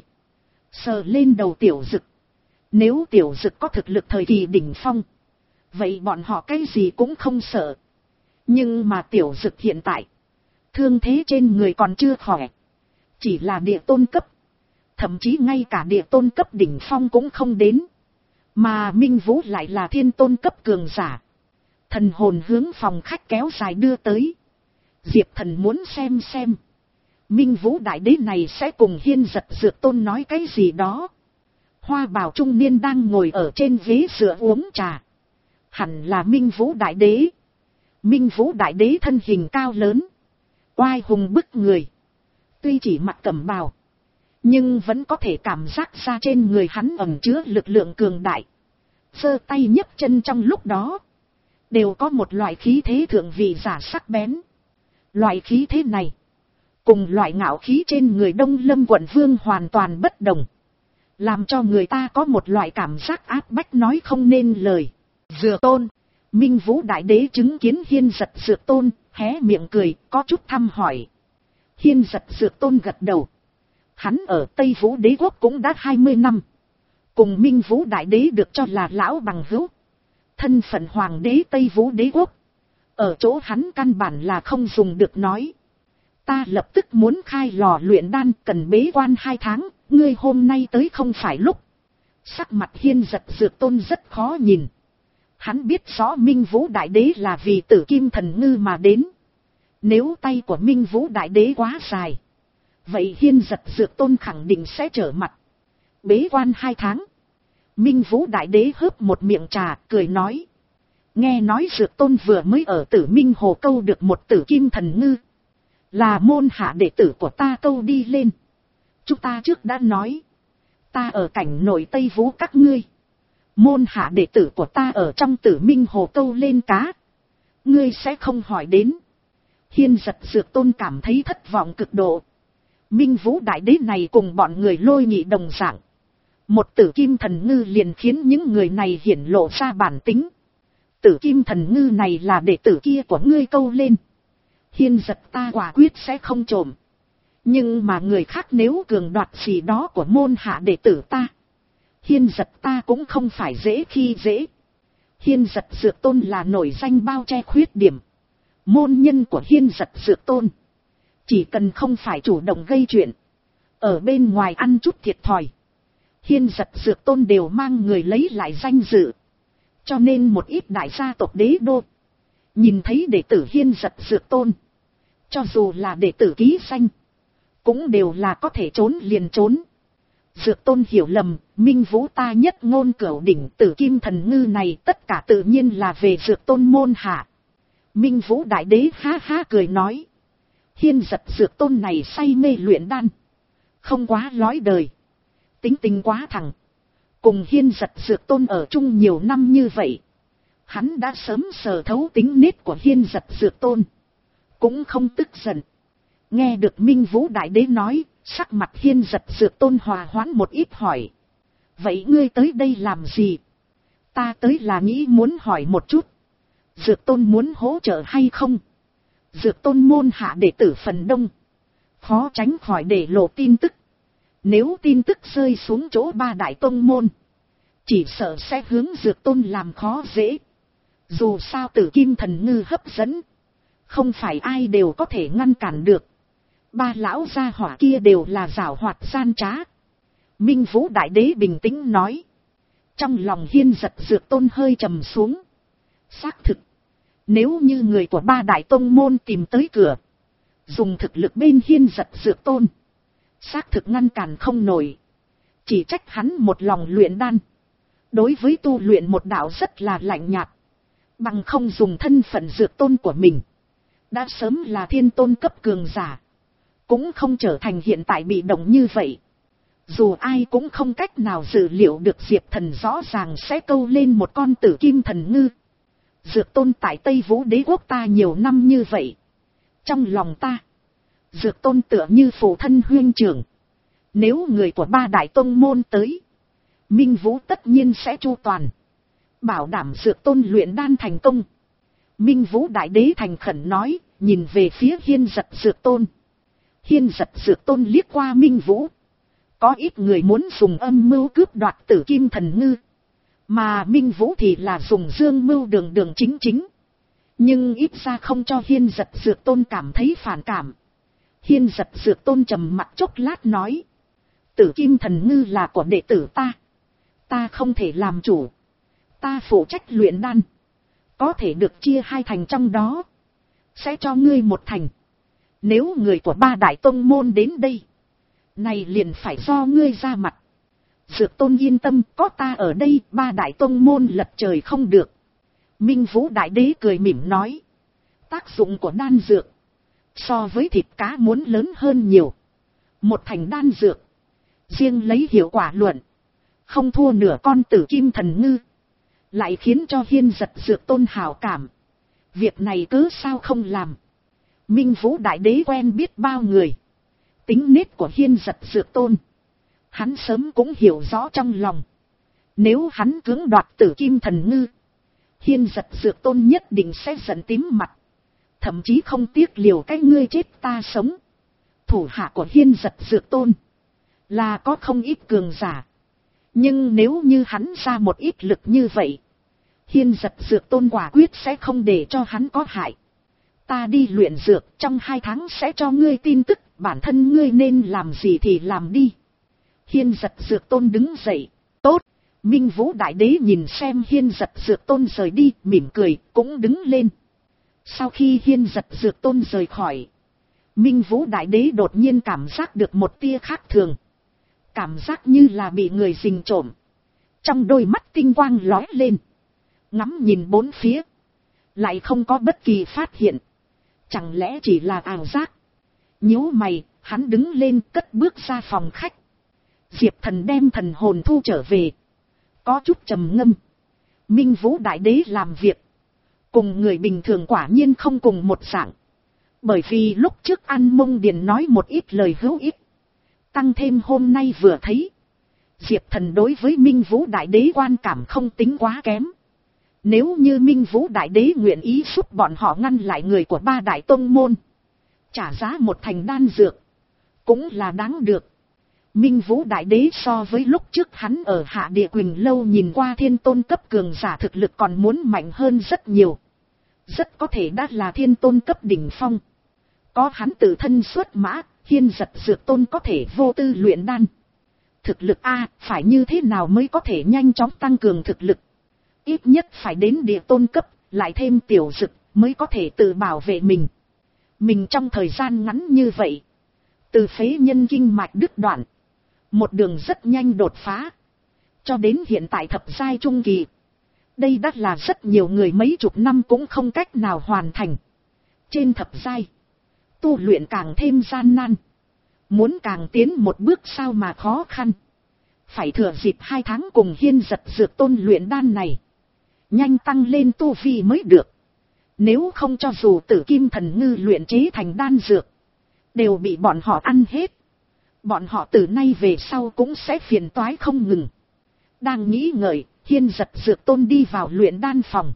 sờ lên đầu Tiểu Dực. Nếu Tiểu Dực có thực lực thời kỳ đỉnh phong, vậy bọn họ cái gì cũng không sợ. Nhưng mà Tiểu Dực hiện tại, thương thế trên người còn chưa khỏe, chỉ là địa tôn cấp, thậm chí ngay cả địa tôn cấp đỉnh phong cũng không đến. Mà Minh Vũ lại là thiên tôn cấp cường giả. Thần hồn hướng phòng khách kéo dài đưa tới. Diệp Thần muốn xem xem Minh Vũ Đại Đế này sẽ cùng Hiên Giật Dược Tôn nói cái gì đó. Hoa bào trung niên đang ngồi ở trên ghế dựa uống trà, hẳn là Minh Vũ Đại Đế. Minh Vũ Đại Đế thân hình cao lớn, oai hùng bức người. Tuy chỉ mặc cẩm bào, nhưng vẫn có thể cảm giác ra trên người hắn ẩn chứa lực lượng cường đại. giơ tay nhấc chân trong lúc đó, đều có một loại khí thế thượng vị giả sắc bén. Loại khí thế này, cùng loại ngạo khí trên người Đông Lâm quận vương hoàn toàn bất đồng, làm cho người ta có một loại cảm giác áp bách nói không nên lời. Dược Tôn, Minh Vũ Đại Đế chứng kiến Hiên Giật Dược Tôn, hé miệng cười, có chút thăm hỏi. Hiên Giật Dược Tôn gật đầu. Hắn ở Tây Vũ Đế Quốc cũng đã hai mươi năm. Cùng Minh Vũ Đại Đế được cho là lão bằng hữu. Thân phận Hoàng đế Tây Vũ Đế Quốc, ở chỗ hắn căn bản là không dùng được nói. Ta lập tức muốn khai lò luyện đan, cần bế quan hai tháng, ngươi hôm nay tới không phải lúc. Sắc mặt Hiên Giật Dược Tôn rất khó nhìn. Hắn biết rõ Minh Vũ Đại Đế là vì Tử Kim Thần Ngư mà đến. Nếu tay của Minh Vũ Đại Đế quá dài, vậy Hiên Giật Dược Tôn khẳng định sẽ trở mặt. Bế quan hai tháng. Minh Vũ Đại Đế hớp một miệng trà, cười nói. Nghe nói Dược Tôn vừa mới ở Tử Minh Hồ câu được một Tử Kim Thần Ngư. Là môn hạ đệ tử của ta câu đi lên. Chúng ta trước đã nói. Ta ở cảnh nội Tây Vũ các ngươi. Môn hạ đệ tử của ta ở trong Tử Minh Hồ câu lên cá. Ngươi sẽ không hỏi đến. Hiên Giật Dược Tôn cảm thấy thất vọng cực độ. Minh Vũ Đại Đế này cùng bọn người Lôi Nhị đồng dạng. Một Tử Kim Thần Ngư liền khiến những người này hiển lộ ra bản tính. Tử Kim Thần Ngư này là đệ tử kia của ngươi câu lên. Hiên Giật ta quả quyết sẽ không trộm. Nhưng mà người khác nếu cường đoạt gì đó của môn hạ đệ tử ta, Hiên Giật ta cũng không phải dễ khi dễ. Hiên Giật Dược Tôn là nổi danh bao che khuyết điểm. Môn nhân của Hiên Giật Dược Tôn, chỉ cần không phải chủ động gây chuyện, ở bên ngoài ăn chút thiệt thòi, Hiên Giật Dược Tôn đều mang người lấy lại danh dự. Cho nên một ít đại gia tộc đế đô, nhìn thấy đệ tử Hiên Giật Dược Tôn, cho dù là đệ tử ký danh, cũng đều là có thể trốn liền trốn. Dược Tôn hiểu lầm, Minh Vũ ta nhất ngôn cửu đỉnh Tử Kim Thần Ngư này tất cả tự nhiên là về Dược Tôn môn hạ. Minh Vũ Đại Đế ha ha cười nói. Hiên Giật Dược Tôn này say mê luyện đan, không quá lói đời, tính tình quá thẳng. Cùng Hiên Giật Dược Tôn ở chung nhiều năm như vậy, hắn đã sớm sờ thấu tính nết của Hiên Giật Dược Tôn, cũng không tức giận. Nghe được Minh Vũ Đại Đế nói, sắc mặt Hiên Giật Dược Tôn hòa hoãn một ít hỏi. Vậy ngươi tới đây làm gì? Ta tới là nghĩ muốn hỏi một chút. Dược Tôn muốn hỗ trợ hay không? Dược Tôn môn hạ đệ tử phần đông, khó tránh khỏi để lộ tin tức. Nếu tin tức rơi xuống chỗ ba đại tông môn, chỉ sợ sẽ hướng Dược Tôn làm khó dễ. Dù sao Tử Kim Thần Ngư hấp dẫn, không phải ai đều có thể ngăn cản được. Ba lão gia hỏa kia đều là giảo hoạt gian trá. Minh Vũ Đại Đế bình tĩnh nói. Trong lòng Hiên Giật Dược Tôn hơi trầm xuống. Xác thực, nếu như người của ba đại tông môn tìm tới cửa, dùng thực lực bên Hiên Giật Dược Tôn, xác thực ngăn cản không nổi. Chỉ trách hắn một lòng luyện đan, đối với tu luyện một đạo rất là lạnh nhạt. Bằng không dùng thân phận Dược Tôn của mình, đã sớm là thiên tôn cấp cường giả, cũng không trở thành hiện tại bị động như vậy. Dù ai cũng không cách nào dự liệu được Diệp Thần rõ ràng sẽ câu lên một con Tử Kim Thần Ngư. Dược Tôn tại Tây Vũ Đế Quốc ta nhiều năm như vậy, trong lòng ta, Dược Tôn tựa như phụ thân huynh trưởng. Nếu người của ba đại tông môn tới, Minh Vũ tất nhiên sẽ chu toàn, bảo đảm Dược Tôn luyện đan thành công. Minh Vũ Đại Đế thành khẩn nói, nhìn về phía Hiên Giật Dược Tôn. Hiên Giật Dược Tôn liếc qua Minh Vũ. Có ít người muốn dùng âm mưu cướp đoạt Tử Kim Thần Ngư, mà Minh Vũ thì là dùng dương mưu đường đường chính chính. Nhưng ít ra không cho Hiên Giật Dược Tôn cảm thấy phản cảm. Hiên Giật Dược Tôn trầm mặt chốc lát nói. Tử Kim Thần Ngư là của đệ tử ta, ta không thể làm chủ. Ta phụ trách luyện đan, có thể được chia hai thành trong đó, sẽ cho ngươi một thành. Nếu người của ba đại tông môn đến đây, này liền phải do ngươi ra mặt. Dược Tôn yên tâm, có ta ở đây, ba đại tông môn lật trời không được. Minh Vũ Đại Đế cười mỉm nói. Tác dụng của đan dược, so với thịt cá muốn lớn hơn nhiều. Một thành đan dược, riêng lấy hiệu quả luận, không thua nửa con Tử Kim Thần Ngư. lại khiến cho Hiên Giật Dược Tôn hảo cảm. Việc này cớ sao không làm. Minh Vũ Đại Đế quen biết bao người. Tính nết của Hiên Giật Dược Tôn, hắn sớm cũng hiểu rõ trong lòng. Nếu hắn cưỡng đoạt Tử Kim Thần Ngư, Hiên Giật Dược Tôn nhất định sẽ giận tím mặt. Thậm chí không tiếc liều cái ngươi chết ta sống. Thủ hạ của Hiên Giật Dược Tôn là có không ít cường giả. Nhưng nếu như hắn ra một ít lực như vậy, Hiên Giật Dược Tôn quả quyết sẽ không để cho hắn có hại. Ta đi luyện dược, trong hai tháng sẽ cho ngươi tin tức, bản thân ngươi nên làm gì thì làm đi. Hiên Giật Dược Tôn đứng dậy. Tốt. Minh Vũ Đại Đế nhìn xem Hiên Giật Dược Tôn rời đi, mỉm cười, cũng đứng lên. Sau khi Hiên Giật Dược Tôn rời khỏi, Minh Vũ Đại Đế đột nhiên cảm giác được một tia khác thường. Cảm giác như là bị người rình trộm. Trong đôi mắt tinh quang lóe lên. Ngắm nhìn bốn phía. Lại không có bất kỳ phát hiện. Chẳng lẽ chỉ là ảo giác? Nhíu mày, hắn đứng lên cất bước ra phòng khách. Diệp Thần đem thần hồn thu trở về. Có chút trầm ngâm. Minh Vũ Đại Đế làm việc cùng người bình thường quả nhiên không cùng một dạng. Bởi vì lúc trước An Mông Điền nói một ít lời hữu ích. Tăng thêm hôm nay vừa thấy, Diệp Thần đối với Minh Vũ Đại Đế quan cảm không tính quá kém. Nếu như Minh Vũ Đại Đế nguyện ý giúp bọn họ ngăn lại người của ba đại tông môn, trả giá một thành đan dược, cũng là đáng được. Minh Vũ Đại Đế so với lúc trước hắn ở Hạ Địa Quỳnh Lâu nhìn qua thiên tôn cấp cường giả thực lực còn muốn mạnh hơn rất nhiều. Rất có thể đã là thiên tôn cấp đỉnh phong. Có hắn tự thân xuất mã, Hiên Giật Dược Tôn có thể vô tư luyện đan. Thực lực A, phải như thế nào mới có thể nhanh chóng tăng cường thực lực? Ít nhất phải đến địa tôn cấp, lại thêm tiểu dực, mới có thể tự bảo vệ mình. Mình trong thời gian ngắn như vậy, từ phế nhân kinh mạch đứt đoạn, một đường rất nhanh đột phá, cho đến hiện tại thập giai trung kỳ. Đây đã là rất nhiều người mấy chục năm cũng không cách nào hoàn thành. Trên thập giai, tu luyện càng thêm gian nan. Muốn càng tiến một bước sao mà khó khăn. Phải thừa dịp hai tháng cùng Hiên Giật Dược Tôn luyện đan này, nhanh tăng lên tu vi mới được. Nếu không cho dù Tử Kim Thần Ngư luyện chế thành đan dược, đều bị bọn họ ăn hết. Bọn họ từ nay về sau cũng sẽ phiền toái không ngừng. Đang nghĩ ngợi, Hiên Giật Dược Tôn đi vào luyện đan phòng.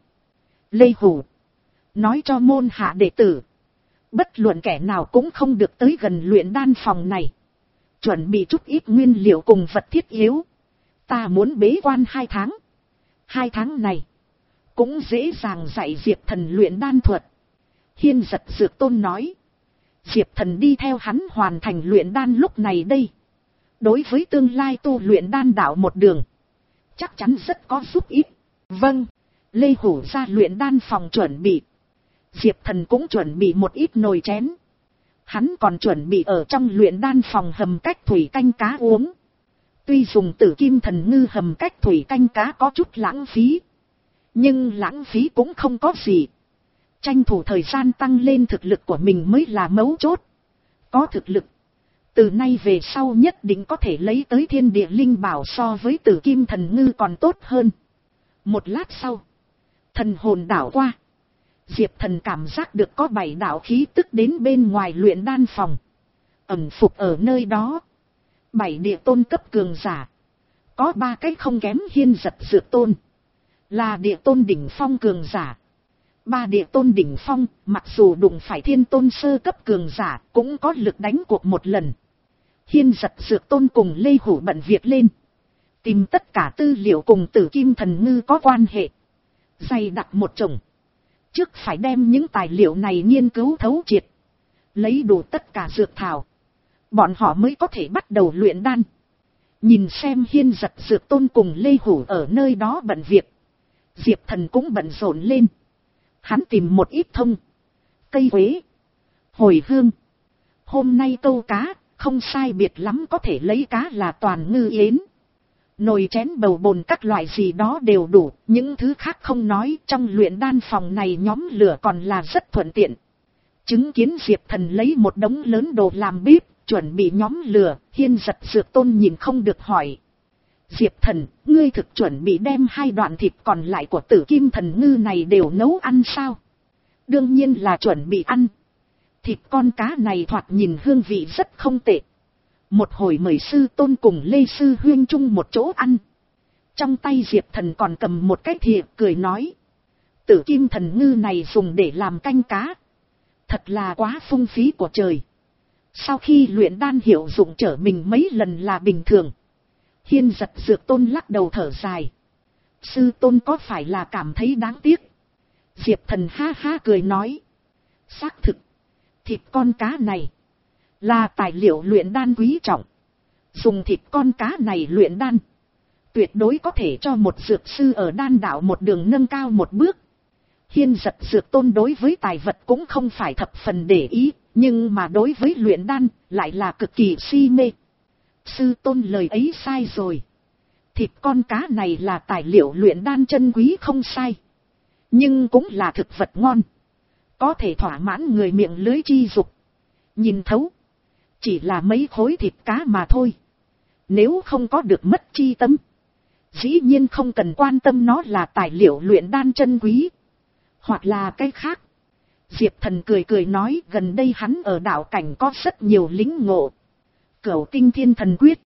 Lê Hủ nói cho môn hạ đệ tử, bất luận kẻ nào cũng không được tới gần luyện đan phòng này. Chuẩn bị chút ít nguyên liệu cùng vật thiết yếu. Ta muốn bế quan hai tháng. Hai tháng này, cũng dễ dàng dạy Diệp Thần luyện đan thuật. Hiên Giật Dược Tôn nói. Diệp Thần đi theo hắn hoàn thành luyện đan lúc này đây. Đối với tương lai tu luyện đan đạo một đường, chắc chắn rất có giúp ích. Vâng, Lê Hủ ra luyện đan phòng chuẩn bị. Diệp Thần cũng chuẩn bị một ít nồi chén. Hắn còn chuẩn bị ở trong luyện đan phòng hầm cách thủy canh cá uống. Tuy dùng Tử Kim Thần Ngư hầm cách thủy canh cá có chút lãng phí, nhưng lãng phí cũng không có gì. Tranh thủ thời gian tăng lên thực lực của mình mới là mấu chốt. Có thực lực, từ nay về sau nhất định có thể lấy tới thiên địa linh bảo so với Tử Kim Thần Ngư còn tốt hơn. Một lát sau, thần hồn đảo qua. Diệp Thần cảm giác được có bảy đạo khí tức đến bên ngoài luyện đan phòng, ẩn phục ở nơi đó. Bảy địa tôn cấp cường giả, có ba cái không kém Hiên Giật Dược Tôn, là địa tôn đỉnh phong cường giả. Ba địa tôn đỉnh phong, mặc dù đụng phải thiên tôn sơ cấp cường giả, cũng có lực đánh cuộc một lần. Hiên Giật Dược Tôn cùng Lê Hủ bận việc lên, tìm tất cả tư liệu cùng Tử Kim Thần Ngư có quan hệ, dày đặc một chồng. Trước phải đem những tài liệu này nghiên cứu thấu triệt, lấy đủ tất cả dược thảo, bọn họ mới có thể bắt đầu luyện đan. Nhìn xem Hiên Giật Dược Tôn cùng Lê Hủ ở nơi đó bận việc, Diệp Thần cũng bận rộn lên. Hắn tìm một ít thông, cây quế, hồi hương. Hôm nay câu cá, không sai biệt lắm có thể lấy cá là toàn ngư yến. Nồi chén bầu bồn các loại gì đó đều đủ, những thứ khác không nói, trong luyện đan phòng này nhóm lửa còn là rất thuận tiện. Chứng kiến Diệp Thần lấy một đống lớn đồ làm bếp, chuẩn bị nhóm lửa, Hiên Giật Dược Tôn nhìn không được hỏi. Diệp Thần, ngươi thực chuẩn bị đem hai đoạn thịt còn lại của Tử Kim Thần Ngư này đều nấu ăn sao? Đương nhiên là chuẩn bị ăn. Thịt con cá này thoạt nhìn hương vị rất không tệ. Một hồi mời sư tôn cùng Lê Sư Huyên chung một chỗ ăn. Trong tay Diệp Thần còn cầm một cái thìa cười nói. Tử Kim Thần Ngư này dùng để làm canh cá. Thật là quá phung phí của trời. Sau khi luyện đan hiệu dụng trở mình mấy lần là bình thường. Hiên Giật Dược Tôn lắc đầu thở dài. Sư tôn có phải là cảm thấy đáng tiếc? Diệp Thần ha ha cười nói. Xác thực. Thịt con cá này là tài liệu luyện đan quý trọng. Dùng thịt con cá này luyện đan, tuyệt đối có thể cho một dược sư ở đan đạo một đường nâng cao một bước. Hiên Giật Dược Tôn đối với tài vật cũng không phải thập phần để ý, nhưng mà đối với luyện đan lại là cực kỳ si mê. Sư tôn lời ấy sai rồi. Thịt con cá này là tài liệu luyện đan chân quý không sai. Nhưng cũng là thực vật ngon. Có thể thỏa mãn người miệng lưới chi dục. Nhìn thấu. Chỉ là mấy khối thịt cá mà thôi. Nếu không có được mất chi tâm. Dĩ nhiên không cần quan tâm nó là tài liệu luyện đan chân quý. Hoặc là cái khác. Diệp Thần cười cười nói gần đây hắn ở đạo cảnh có rất nhiều lính ngộ. Cửu Tinh Thiên Thần Quyết.